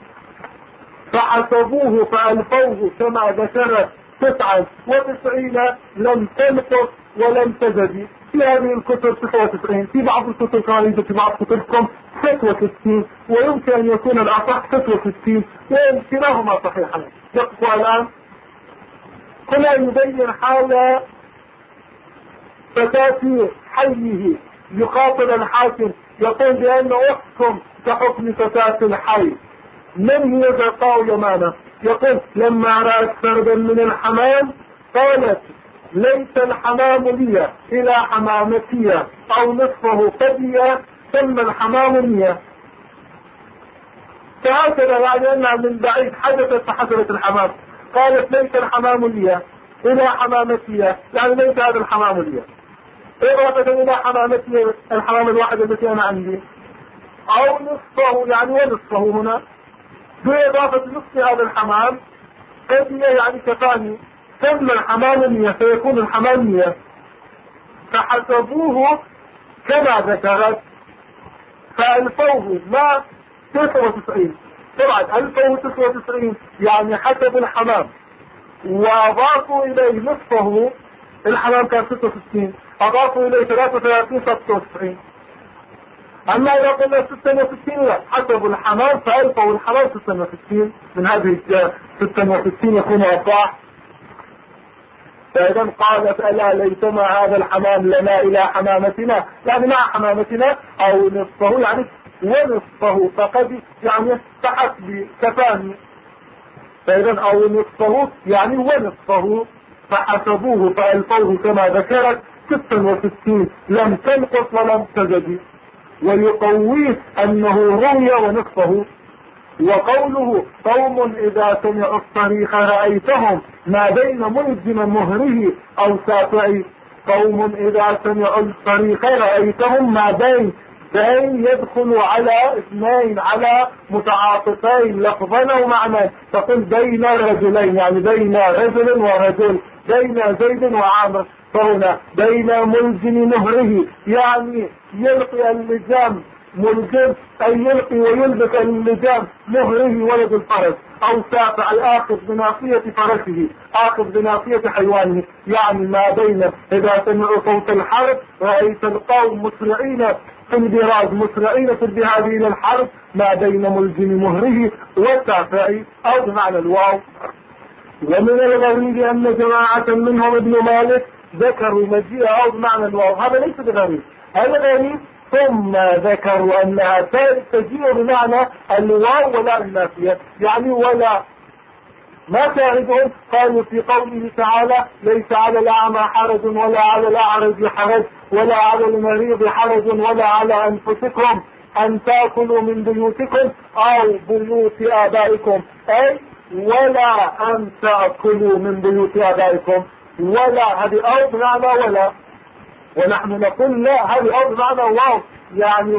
فحسبوه فألفوه كما ذكرت 99 لم تنقص ولم تزد. في هذه الكتب 99، في بعض الكتب كان في بعض كتبكم 66، ويمكن أن يكون الأصح 66، وكلاهما صحيحا. يقف الآن هنا يبين حال فتاة حيه، يخاطب الحاكم يقول بأن أحكم كحكم فتاة الحي. من هي زرقاء يمامة؟ يقول لما رأت فردا من الحمام قالت ليس الحمام لي إلى حمامتي أو نصفه قدي ثم الحمام لي. فهكذا يعني أنها من بعيد حدثت فحصلت الحمام، قالت ليس الحمام لي إلى حمامتي، يعني ليس هذا الحمام لي، إضافة إلى حمامتي الحمام الواحد التي أنا عندي، أو نصفه يعني ونصفه هنا بإضافة نصف هذا الحمام قدي يعني كفاني، ثم الحمام لي فيكون الحمام لي. فحسبوه كما ذكرت فألفوه ما 99، طبعا 1099 يعني حسب الحمام، وأضافوا إليه نصفه، الحمام كان 66 أضافوا إليه 33 96. أما إذا قلنا 66 لا، حسب الحمام فألفوا الحمام 66، من هذه 66 يكون أصح. فإذا قالت ألا ليتما هذا الحمام لنا إلى حمامتنا، يعني مع حمامتنا أو نصفه يعني ونصفه فقد يعني فحسب كفاني. فإذا أو نصفه يعني ونصفه فحسبوه فألفوه كما ذكرت 66 لم تنقص ولم تزد. ويقويه أنه روي ونصفه. وقوله قوم إذا سمعوا الصريخ رأيتهم ما بين ملزم مهره أو سافعي. قوم إذا سمعوا الصريخ رأيتهم ما بين يدخل على اثنين على متعاطفين لفظا ومعنى، تقول بين رجلين يعني بين رجل ورجل، بين زيد وعامر. فهنا بين ملزم مهره يعني يلقي اللجام ملزم أي يلقي ويلبس اللجام مهره ولد الفرس، أو سافع الآخذ بناصية فرسه آخذ بناصية حيوانه، يعني ما بين إذا سمعوا صوت الحرب رأيت القوم مسرعين في البراز مسرعين في الذهاب إلى الحرب، ما بين ملزم مهره والسافع أو بمعنى الواو. ومن الغريب أن جماعة منهم ابن مالك ذكروا مجيء أو بمعنى الواو، هذا ليس بغريب. الغريب ثم ذكروا أنها تجيء بمعنى الواو ولا النافية، يعني ولا ما شاهدهم؟ قالوا في قوله تعالى ليس على الأعمى حرج ولا على الأعرج حرج ولا على المريض حرج ولا على أنفسكم أن تأكلوا من بيوتكم أو بيوت آبائكم، أي ولا أن تأكلوا من بيوت آبائكم. ولا هذه أو بمعنى ولا، ونحن نقول لا، هذه أو بمعنى واو، يعني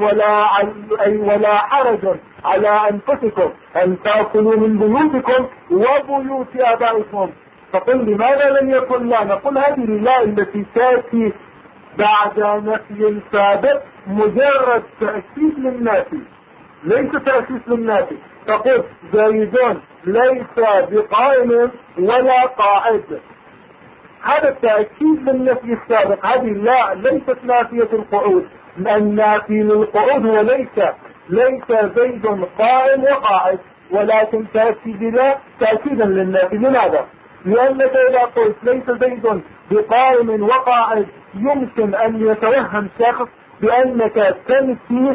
ولا حرج على أنفسكم أن تأكلوا من بيوتكم وبيوت آبائكم. فقل لماذا لم يكن لا؟ نقول هذه لا التي تأتي بعد نفي سابق مجرد تأكيد للنافي، ليس تأسيس للنافي. تقول زيد ليس بقائم ولا قاعد، هذا التأكيد للنفي السابق. هذه لا ليست نافية القعود، النافي للقعود هو ليس زيد قائم وقاعد، ولكن تأكيد لا تأكيدا للنافي. لماذا؟ لأنك إذا قلت ليس زيد بقائم وقاعد يمكن أن يتوهم شخص بأنك تنفي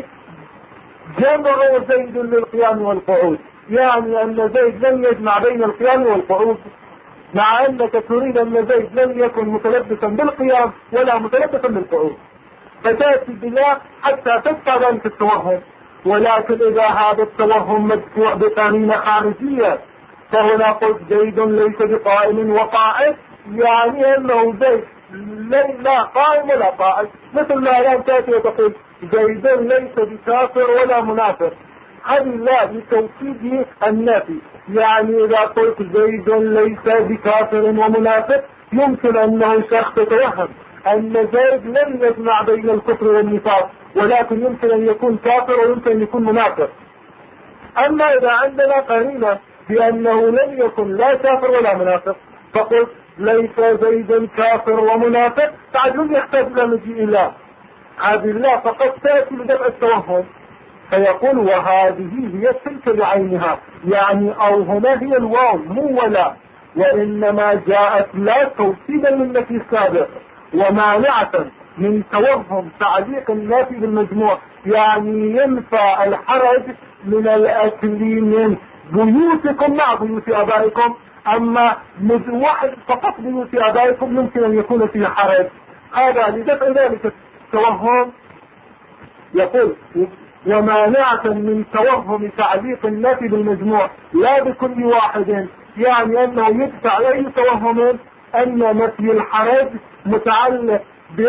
جمع زيد للقيام والقعود، يعني أن زيد لم يجمع بين القيام والقعود، مع أنك تريد أن زيد لم يكن متلبسا بالقيام ولا متلبسا بالقعود، فتأتي بلا حتى تدفع ذلك التوهم. ولكن إذا هذا التوهم مدفوع بقرينة خارجية، فهنا قلت زيد ليس بقائم وقاعد، يعني أنه زيد لا قائم ولا قاعد. مثل ما الآن تأتي وتقول زيد ليس بكافر ولا منافق، هذه لا لتوكيد النفي. يعني إذا قلت زيد ليس بكافر ومنافق يمكن أنه شخص يتوهم أن زيد لم يجمع بين الكفر والنفاق، ولكن يمكن أن يكون كافر ويمكن أن يكون منافق. أما إذا عندنا قرينة بأنه لم يكن لا كافر ولا منافق، فقلت ليس زيد كافر ومنافق، تعجل يحتاج إلى مجيء الله، هذه الله فقط تأتي لدفع التوهم. فيقول وهذه هي تلك بعينها، يعني أو هنا هي الواو مو ولا، وإنما جاءت لا توكيدا للنفي السابق ومانعة من توهم تعليق النافي بالمجموع. يعني ينفع الحرج من الأكل من بيوتكم مع بيوت آبائكم، أما واحد فقط بيوت آبائكم يمكن أن يكون فيه حرج. هذا لدفع ذلك التوهم. يقول ومانعة من توهم تعليق النفي بالمجموع لا بكل واحد، يعني أنه يدفع أي توهم أن نفي الحرج متعلق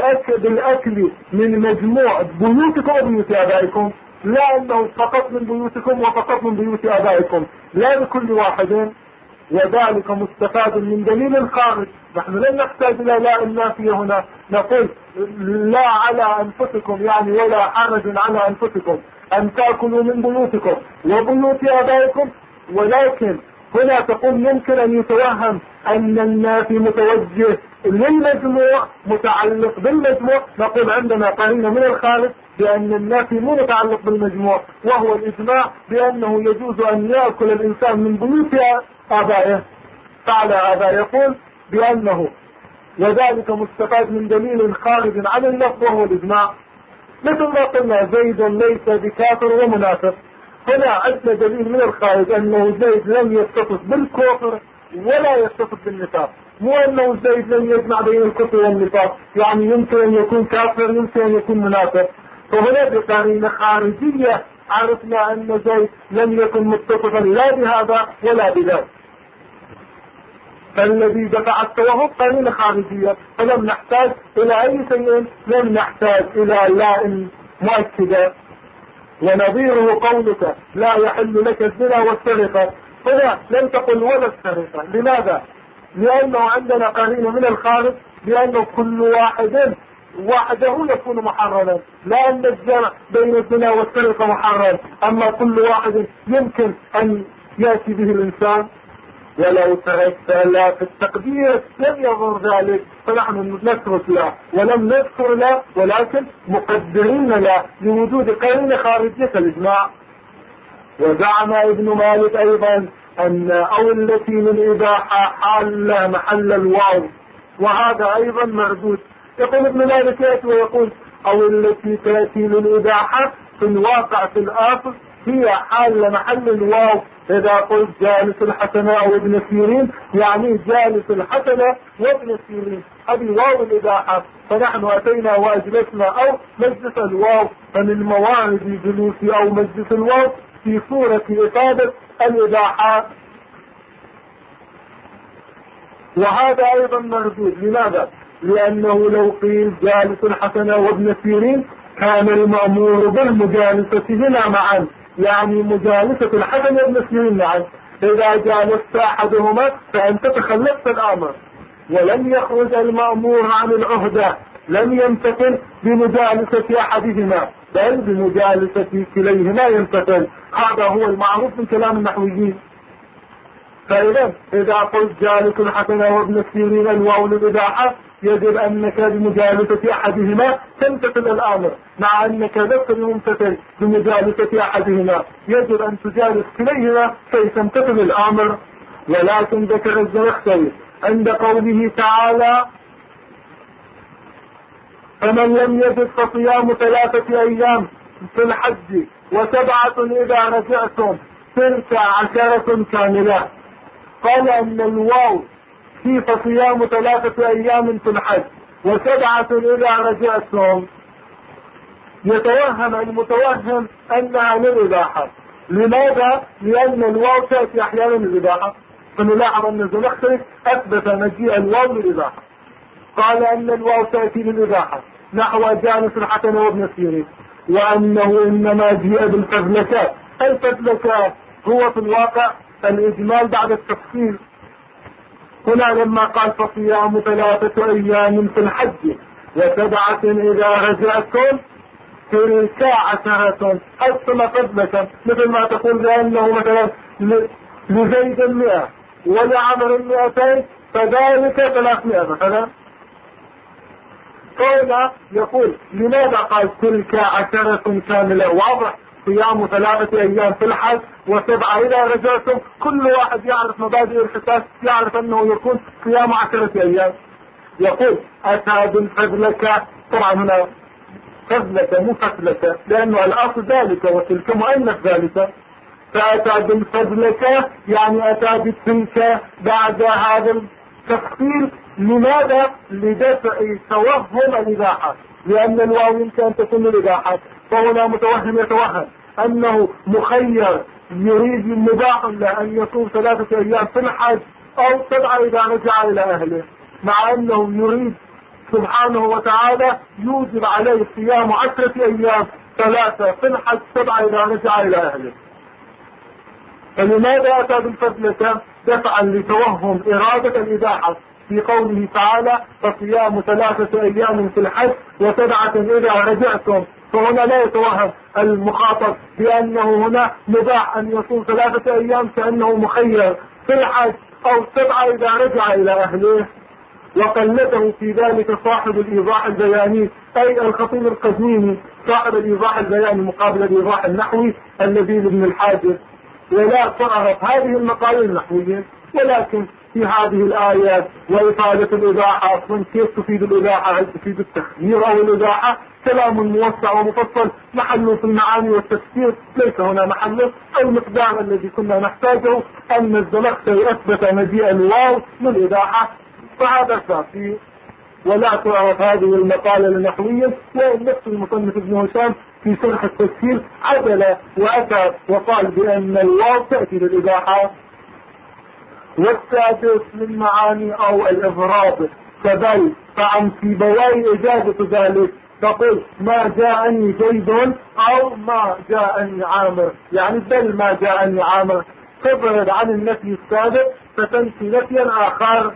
بالأكل من مجموع بيوتكم وبيوت آبائكم، لا أنه فقط من بيوتكم وفقط من بيوت آبائكم، لا بكل واحد. وذلك مستفاد من دليل خارج. نحن لن نحتاج إلى لا النافية هنا، نقول لا على أنفسكم، يعني ولا حرج على أنفسكم أن تأكلوا من بيوتكم وبيوت آبائكم. ولكن هنا تقول يمكن أن يتوهم أن النافي متوجه للمجموع متعلق بالمجموع، نقول عندنا قرينة من الخارج بأن النافي مو متعلق بالمجموع، وهو الإجماع بأنه يجوز أن يأكل الإنسان من بيوت آبائه. فعلى هذا يقول بأنه وذلك مستفاد من دليل خارج عن اللفظ وهو الإجماع. مثل ما قلنا زيد ليس بكافر ومنافق، هنا عندنا دليل من الخارج أنه زيد لم يتصف بالكفر ولا يتصف بالنفاق، مو أنه زيد لم يجمع بين الكفر والنفاق، يعني يمكن أن يكون كافر يمكن أن يكون منافق. فهنا بقرينة خارجية عرفنا أن زيد لم يكن متصفا لا بهذا ولا بذاك، فالذي دفع التوهم قرينة خارجية، فلم نحتاج إلى أي شيء، لم نحتاج إلى لا مؤكدة. ونظيره قولك لا يحل لك الزنا والسرقة، هنا لم تقل ولا السرقة. لماذا؟ لأنه عندنا قرينة من الخارج بأنه كل واحد وحده يكون محرما، لا أن الجمع بين الزنا والسرقة محرم، أما كل واحد يمكن أن يأتي به الإنسان. ولو تركت لا في التقدير لم يضر ذلك، فنحن نترك لا ولم نذكر لا، ولكن مقدرين لا لوجود قرينة خارجية الإجماع. وزعم ابن مالك أيضا أن أو التي من إباحة حال محل الواو، وهذا أيضا مردود. يقول ابن مالك يأتي ويقول أو التي تأتي للإباحة في الواقع في الآخر هي حال محل الواو إذا قلت جالس الحسن أو ابن سيرين يعني جالس الحسن وابن سيرين، هذه واو الإباحة. فنحن أتينا وأجلسنا أو مجلس الواو، فمن موارد جلوس أو مجلس الواو في صورة إفادة الإباحة. وهذا أيضا مردود. لماذا؟ لأنه لو قيل جالس الحسن وابن سيرين كان المأمور بالمجالستهما معا، يعني مجالسة الحسن وابن سيرين معا. إذا جالست أحدهما فأنت تخلفت الأمر، ولم يخرج المأمور عن العهدة، لم يمتثل بمجالسة أحدهما بل بمجالسة كليهما يمتثل. هذا هو المعروف من كلام النحويين. فإذا إذا قلت جالس الحسن وابن سيرين الواو للإباحة يجب أنك بمجالسة أحدهما تمتثل الأمر، مع أنك لست بممتثل بمجالسة أحدهما، يجب أن تجالس كليهما كي تمتثل الأمر. ولكن ذكر الزمخشري عند قوله تعالى فمن لم يجد فصيام 3 أيام في الحج و7 إذا رجعتم تلك 10 كاملة، قال أن الواو في فصيام 3 أيام في الحج و7 إذا رجعتم يتوهم المتوهم أنها للإباحة. لماذا؟ لأن الواو تأتي أحيانا للإباحة، فنلاحظ أن الزمخشري أثبت مجيء الواو للإباحة، قال أن الواو تأتي للإباحة نحو جالس الحسن وابن سيرين، وأنه إنما جيء بالفذلكات. الفذلكات هو في الواقع الإجمال بعد التفصيل. هنا لما قال فصيام 3 أيام في الحج و7 إذا رجعتم تلك 10 أصل فضلك، مثل ما تقول بأنه مثلا لزيد 100 ولعمر 200 فذلك 300 مثلا. قال يقول لماذا قال تلك 10 كاملة؟ واضح صيام 3 أيام في الحج و7 إذا رجعتم. كل واحد يعرف مبادئ الحساب، يعرف أنه يكون صيام 10 أيام. يقول أتى بالفذلكة، طبعا هنا فذلكة مو فذلكة لأنه الأصل ذلك وتلك مؤنث ذلك، فأتى بالفذلكة يعني أتى بالتلك بعد هذا التفصيل. لماذا؟ لدفع توهم الإباحة، لأن الواو يمكن أن تكون الإباحة، فهنا متوهم يتوهم أنه مخير يريد مباح له أن يصوم 3 أيام في الحج أو 7 إذا رجع إلى أهله، مع أنه يريد سبحانه وتعالى يوجب عليه صيام 10 أيام، 3 في الحج 7 إذا رجع إلى أهله. فلماذا أتى بالفضلة؟ دفعا لتوهم إرادة الإباحة في قوله تعالى فصيام 3 أيام في الحج و7 إذا رجعتم. فهنا لا يتوهم المخاطب بأنه هنا مباح أن يصوم 3 أيام كأنه مخير في الحج أو 7 إذا رجع إلى أهله. وقلده في ذلك صاحب الإيضاح البياني أي الخطيب القزويني صاحب الإيضاح البياني مقابل الإيضاح النحوي الذي لابن الحاجب. ولا تعرف هذه المقالين النحوية، ولكن في هذه الآيات وإفادة الإباحة أصلا كيف تفيد الإباحة؟ هل تفيد التخيير أو الإباحة؟ كلام موسع ومفصل محله في المعاني والتفسير، ليس هنا محله. المقدار الذي كنا نحتاجه أن الزمخشري أثبت مجيء الواو للإباحة، فهذا كافي. ولا تعرف هذه المقالة النحوية. وإن نفس المصنف ابن هشام في شرح التفسير عدل وأتى وقال بأن الواو تأتي للإباحة. والسادس من معاني أو الإضراب كبل فعن في بواي إجازة ذلك، تقول ما جاءني زيد أو ما جاءني عامر، يعني بل ما جاءني عامر، تبعد عن النفي السابق فتنفي نفيا آخر.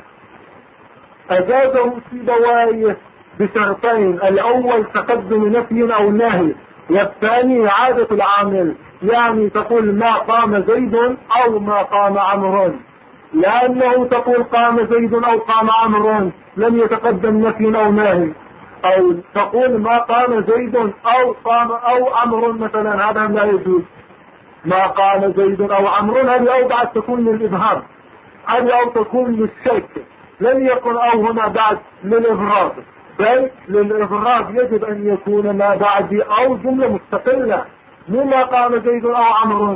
أجازه في بواي بشرطين: الأول تقدم نفي أو نهي، والثاني إعادة العامل، يعني تقول ما قام زيد أو ما قام عمرو، لأنه تقول قام زيد أو قام عمرو لم يتقدم نفي أو نهي، أو تقول ما قام زيد أو قام أو عمرو مثلا، هذا لا يجوز. ما قام زيد أو عمرو هذه أو بعد تكون للإبهام، هذه أو تكون للشك، لم يكن أو هنا بعد للإضراب، بل للإضراب يجب أن يكون ما بعد أو جملة مستقلة، مما قام زيد أو عمرو.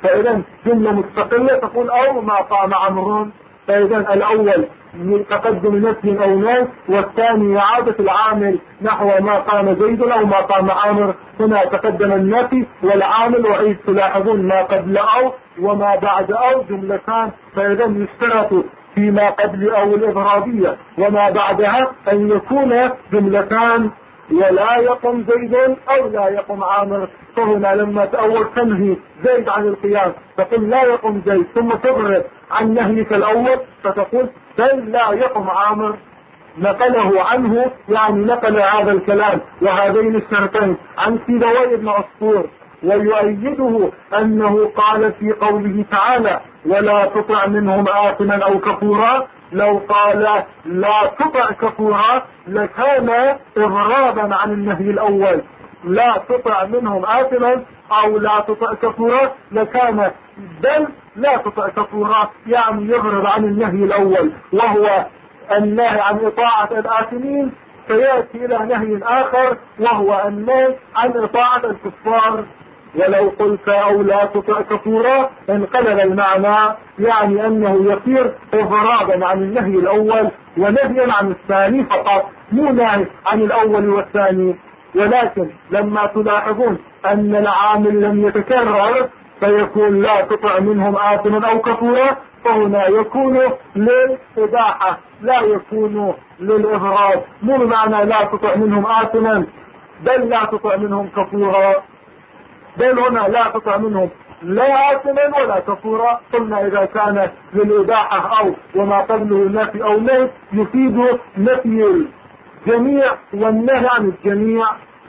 فإذا جملة مستقلة تقول أو ما قام عمرو، فإذا الأول من تقدم نفي أو ناس، والثاني إعادة العامل نحو ما قام زيد أو ما قام عامر. هنا تقدم النفي والعامل، وعيد تلاحظون ما قبل أو وما بعد أو جملتان، فإذا يشترط فيما قبل أو الإضرابية وما بعدها أن يكون جملتان، ولا يقم زيد أو لا يقم عامر. فهنا لما تأول تنهي زيد عن القيام تقول لا يقم زيد، ثم تبرد عن نهيك الأول فتقول بل لا يقم عامر، نقله عنه، يعني نقل هذا الكلام وهذين الشرطين عن سيبويه بن عصفور. ويؤيده أنه قال في قوله تعالى ولا تطع منهم آثما أو كفورا، لو قال لا تطع كفورا لكان إضرابا عن النهي الأول، لا تطع منهم آثما أو لا تطع كفورا لكان بل لا تطع كفورا، يعني يضرب عن النهي الأول وهو النهي عن إطاعة الآثمين، فيأتي إلى نهي آخر وهو النهي عن إطاعة الكفار. ولو قلت أو لا تطع كفورا انقلب المعنى، يعني أنه يصير إضرابا عن النهي الأول ونهيا عن الثاني فقط، مو نهي عن الأول والثاني. ولكن لما تلاحظون أن العامل لم يتكرر فيكون لا تطع منهم آثما أو كفورا، فهنا يكون للإباحة لا يكون للإضراب، مو معنى لا تطع منهم آثما بل لا تطع منهم كفورا، بل هنا لا تطع منهم لا آثما ولا كفورا. قلنا إذا كان للإباحة أو وما قبله نفي أو نهي يفيد نفي الجميع والنهي عن الجميع.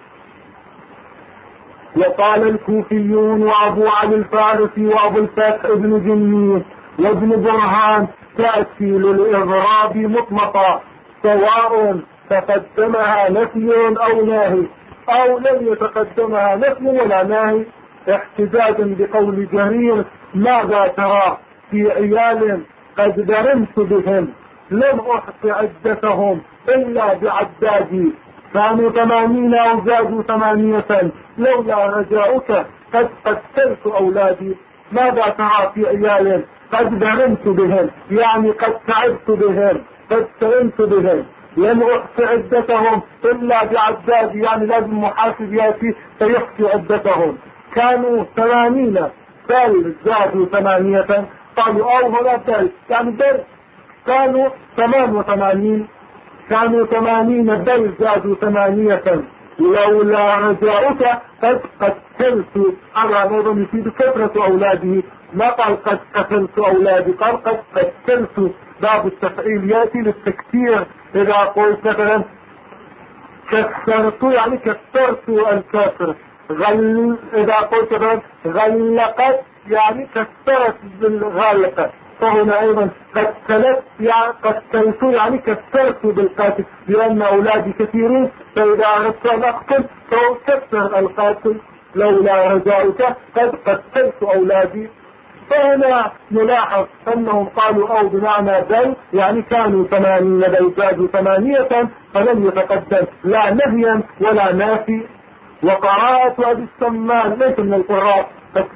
وقال الكوفيون وأبو علي الفارسي وأبو الفتح ابن جنيه وابن برهان تأتي للإضراب مطلقا سواء تقدمها نفي أو ناهي أو لم يتقدمها نفي ولا ناهي، احتجاجا بقول جرير ماذا ترى في عيال قد درمت بهم لم أحص عدتهم إلا بعدادي كانوا 80 أو زادوا 8 لولا رجاؤك قد قتلت أولادي. ماذا ترى في عيال قد درمت بهم، يعني قد تعبت بهم قد سئمت بهم، لم أحص عدتهم إلا بعدادي، يعني لازم محاسب يأتي فيحصي عدتهم. كانوا 80 بل زادوا 8، قالوا أو هنا بل يعني بل كانوا 88 كانوا 80 بل زادوا 8 لولا رجاؤك قد قتلت. هذا أيضا يفيد كثرة أولاده، ما قال قد قتلت أولادي، قال قد قتلت. باب التفعيل يأتي للتكثير، إذا قلت مثلا كثرت يعني كثرت الكسر، إذا قلت مثلا غلقت يعني كثرت بالغلقة، فهنا أيضا قتلت يعني قتلت يعني كثرت بالقاتل، لأن أولادي كثيرين، فإذا أردت أن أقتل فأكثر القاتل. لولا رجاؤك قد قتلت أولادي. فهنا نلاحظ أنهم قالوا أو بمعنى بل، يعني كانوا 80 بل زادوا 8 فلم يتقدم لا نهيا ولا نافي. وقراءة أبي السمان ليس من القراء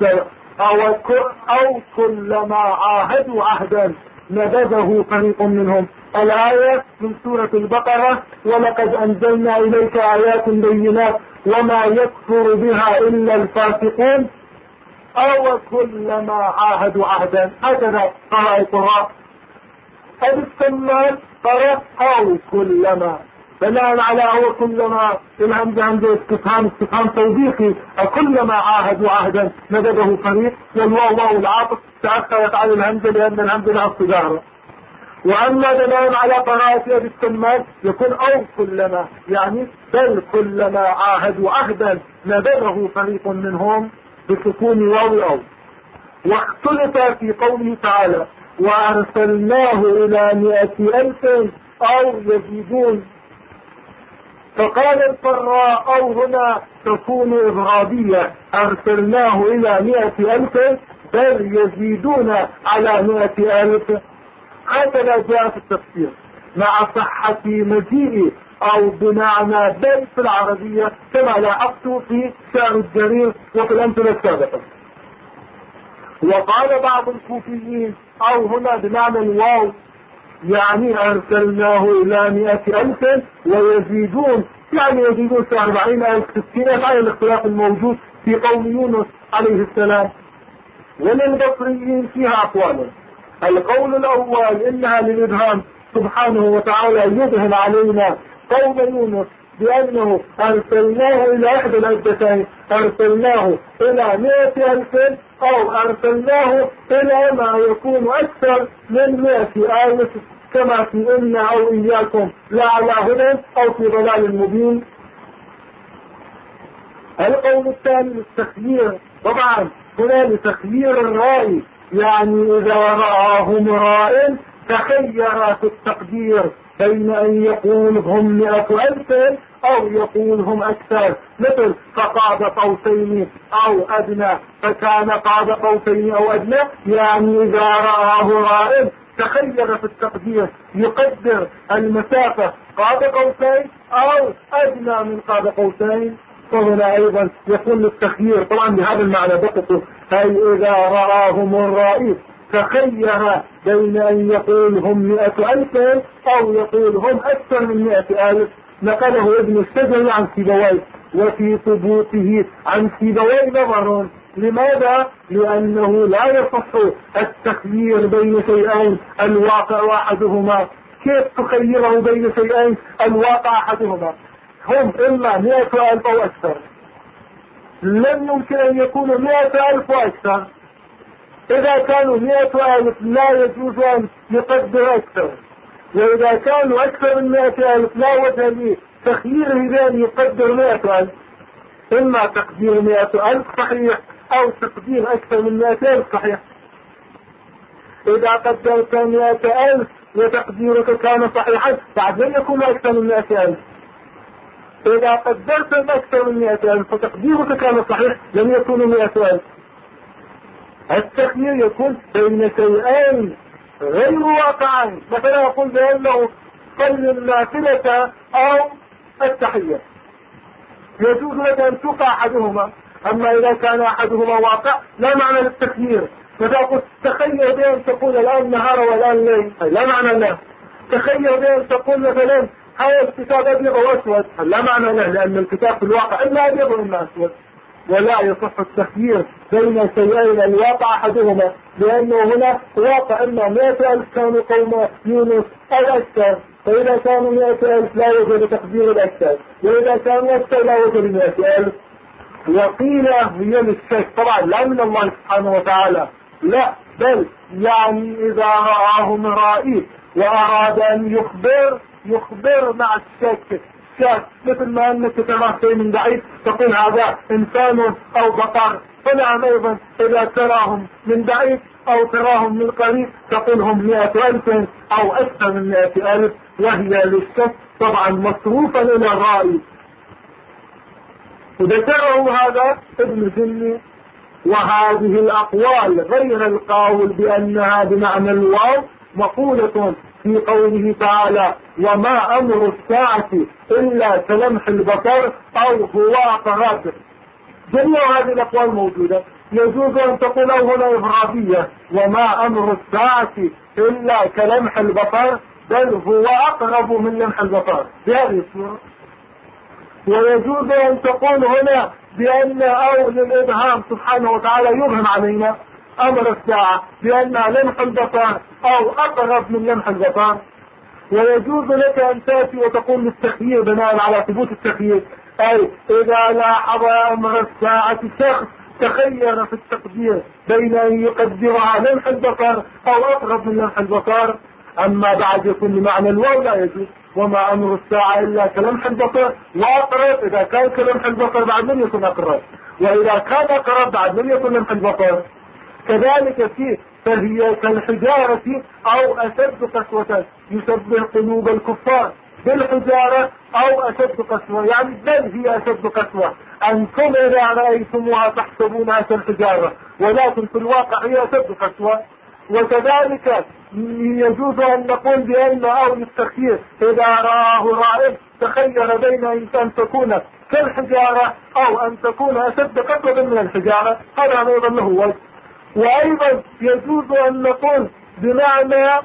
أو كلما عاهدوا عهدا نبذه فريق منهم، الآية من سورة البقرة ولقد أنزلنا إليك آيات بينات وما يكفر بها إلا الفاسقون أو كلما عاهدوا عهدا. هكذا قرأ القراء. أبي السمان قرأ أو كلما، بناء على أو كلما الهمزة همزة استفهام توبيخي، أكلما عاهدوا عهدا نبذه فريق، والواو واو العاطف تأخرت على الهمزة لأن الهمزة لها الصدارة. وأما بناء على قراءة أبي السمان يكون أو كلما، يعني بل كلما عاهدوا عهدا نبذه فريق منهم بسكون واو أو. واختلف في قوله تعالى وأرسلناه إلى 100,000 أو يزيدون، فقال القراء أو هنا تكون إضرابية، أرسلناه إلى 100,000 بل يزيدون على 100,000. هكذا جاء في التفسير مع صحة مجيء أو بمعنى بل في العربية كما لاحظت في شعر الجرير وفي الأمثلة السابقة. وقال بعض الكوفيين أو هنا بمعنى الواو يعني أرسلناه إلى 100,000 ويزيدون، يعني يزيدون في 40,000 60,000 على الاختلاف الموجود في قوم يونس عليه السلام. وللبصريين فيها أقوال. القول الأول إنها للإبهام سبحانه وتعالى يبهم علينا قوم يونس بأنه أرسلناه إلى إحدى العدتين، أرسلناه إلى 100,000 أو أرسلناه إلى ما يكون أكثر من 100,000 كما في إنا أو إياكم لا على هدى أو في ضلال مبين. القول الثاني التخيير، طبعا هنا لتخيير الرأي، يعني إذا رآه مرائي تخير في التقدير بين أن يقول هم 100,000 أو يقول هم أكثر، مثل فقاب قوسين أو أدنى فكان قاب قوسين أو أدنى، يعني إذا رآه رائي تخير في التقدير يقدر المسافة قاب قوسين أو أدنى من قاب قوسين، فهنا أيضا يكون التخيير طبعا بهذا المعنى دقته، أي إذا رآهم الرائي تخير بين أن يقول هم 100,000 أو يقول هم أكثر من 100,000. نقله ابن السجن عن سيبويه، وفي ثبوته عن سيبويه نظر. لماذا؟ لأنه لا يصح التخيير بين شيئين الواقع واحدهما. كيف تخيره بين شيئين الواقع أحدهما؟ هم إما 100,000 أو أكثر، لن يمكن أن يكونوا 100,000 وأكثر. إذا كانوا 100,000 لا يجوز أن يقدر أكثر، وإذا كانوا أكثر من 100,000 لا وجه لي تخييره بأن يقدر 100,000. إما تقدير 100,000 صحيح أو تقدير أكثر من 100,000 صحيح. إذا قدرت 100,000 وتقديرك كان صحيحا بعد لن يكون أكثر من 100,000. إذا قدرت أكثر من 100,000 فتقديرك كان صحيح لم يكون 100,000. التخيير يكون بين شيئين غير واقعين، مثلا يقول بأنه صل النافلة أو التحية، يجوز لك أن تقع أحدهما. أما إذا كان أحدهما واقع لا معنى للتخيير. فتقول تخير بأن تقول الآن نهار والآن ليل، لا معنى له. تخير بأن تقول مثلا هذا الكتاب أبيض وأسود، لا معنى له، لأن الكتاب في الواقع إما أبيض وإما أسود. ولا يصح التخيير بين شيئين الواقع أحدهما، لأنه هنا واقع إما 100,000 كانوا قوم يونس أو أكثر، فإذا كانوا 100,000 لا يوجد تقدير الأكثر، وإذا كانوا أكثر لا يوجد 100,000. وقيل هي للشك، طبعا لا من الله سبحانه وتعالى، لا، بل يعني إذا رآه من رائي وأراد أن يخبر مع الشك، مثل ما أنك تراه شيء من بعيد تقول هذا إنسان أو بقر، فنعم أيضا إذا تراهم من بعيد أو تراهم من قريب تقول هم 100,000 أو أكثر من 100,000، وهي للشك طبعا مصروفا إلى الرأي. وذكره هذا ابن الجني. وهذه الأقوال غير القول بأنها بمعنى الواو مقولة في قوله تعالى وما أمر الساعة إلا كلمح البصر أو هو أقرب. جميع هذه الأقوال موجودة. يجوز أن تقول هنا إفرادية وما أمر الساعة إلا كلمح البصر، بل هو أقرب من لمح البصر بهذه الصورة. ويجوز أن تقول هنا بأن أو للإبهام سبحانه وتعالى يبهم علينا أمر الساعة بأنها لمح البصر أو أقرب من لمح البصر. ويجوز لك أن تأتي وتقول للتخيير بناء على ثبوت التخيير، أي إذا لاحظ أمر الساعة شخص تخير في التقدير بين أن يقدرها لمح البصر أو أقرب من لمح البصر. أما بعد يكون بمعنى الواو لا يجوز وما أمر الساعة إلا كلمح البصر، وأقرب إذا كان كلمح البصر بعد لم يكن أقرب، وإذا كان أقرب بعد لم يكن لمح البصر. كذلك فهي كالحجارة أو أشد قسوة، يشبه قلوب الكفار بالحجارة أو أشد قسوة، يعني بل هي أشد قسوة. أنتم إذا رأيتموها تحسبونها كالحجارة ولكن في الواقع هي أشد قسوة. وكذلك يجوز أن نقول بأن أو التخيير إذا رآه رائب تخير بين أن تكون كالحجارة أو أن تكون أشد قسوة من الحجارة، هذا أيضا له وجه. وأيضا يجوز أن نقول بمعنى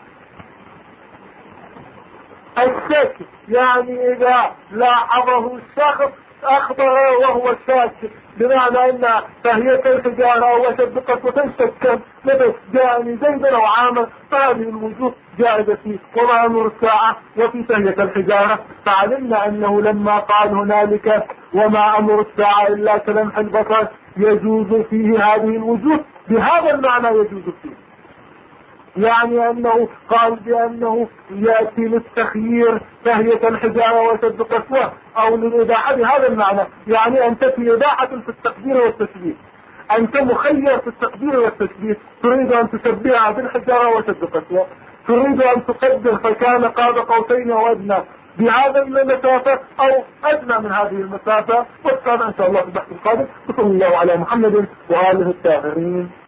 الشك، يعني إذا لاحظه الشخص أخبره وهو شاك، بمعنى أن فهي الحجارة أو أشد قسوة شكا مثل جاءني زيد أو عامر، فهذه الوجوه جائزة فيه. وما أمر الساعة وفي فهية الحجارة، فعلمنا أنه لما قال هنالك وما أمر الساعة إلا كلمح البصر يجوز فيه هذه الوجوه، بهذا المعنى يجوز فيه، يعني أنه قال بأنه يأتي للتخيير فهية الحجارة وشد قسوة، أو للإباحة بهذا المعنى، يعني أن تأتي إباحة في التقدير والتشبيه، أنت مخير في التقدير والتشبيه، تريد أن تشبهها بالحجارة وشد قسوة، تريد أن تقدر فكان قاب قوسين أو أدنى بهذا المسافة أو أدنى من هذه المسافة. والكلام إن شاء الله في البحث القادم. وصلى الله على محمد وآله الطاهرين.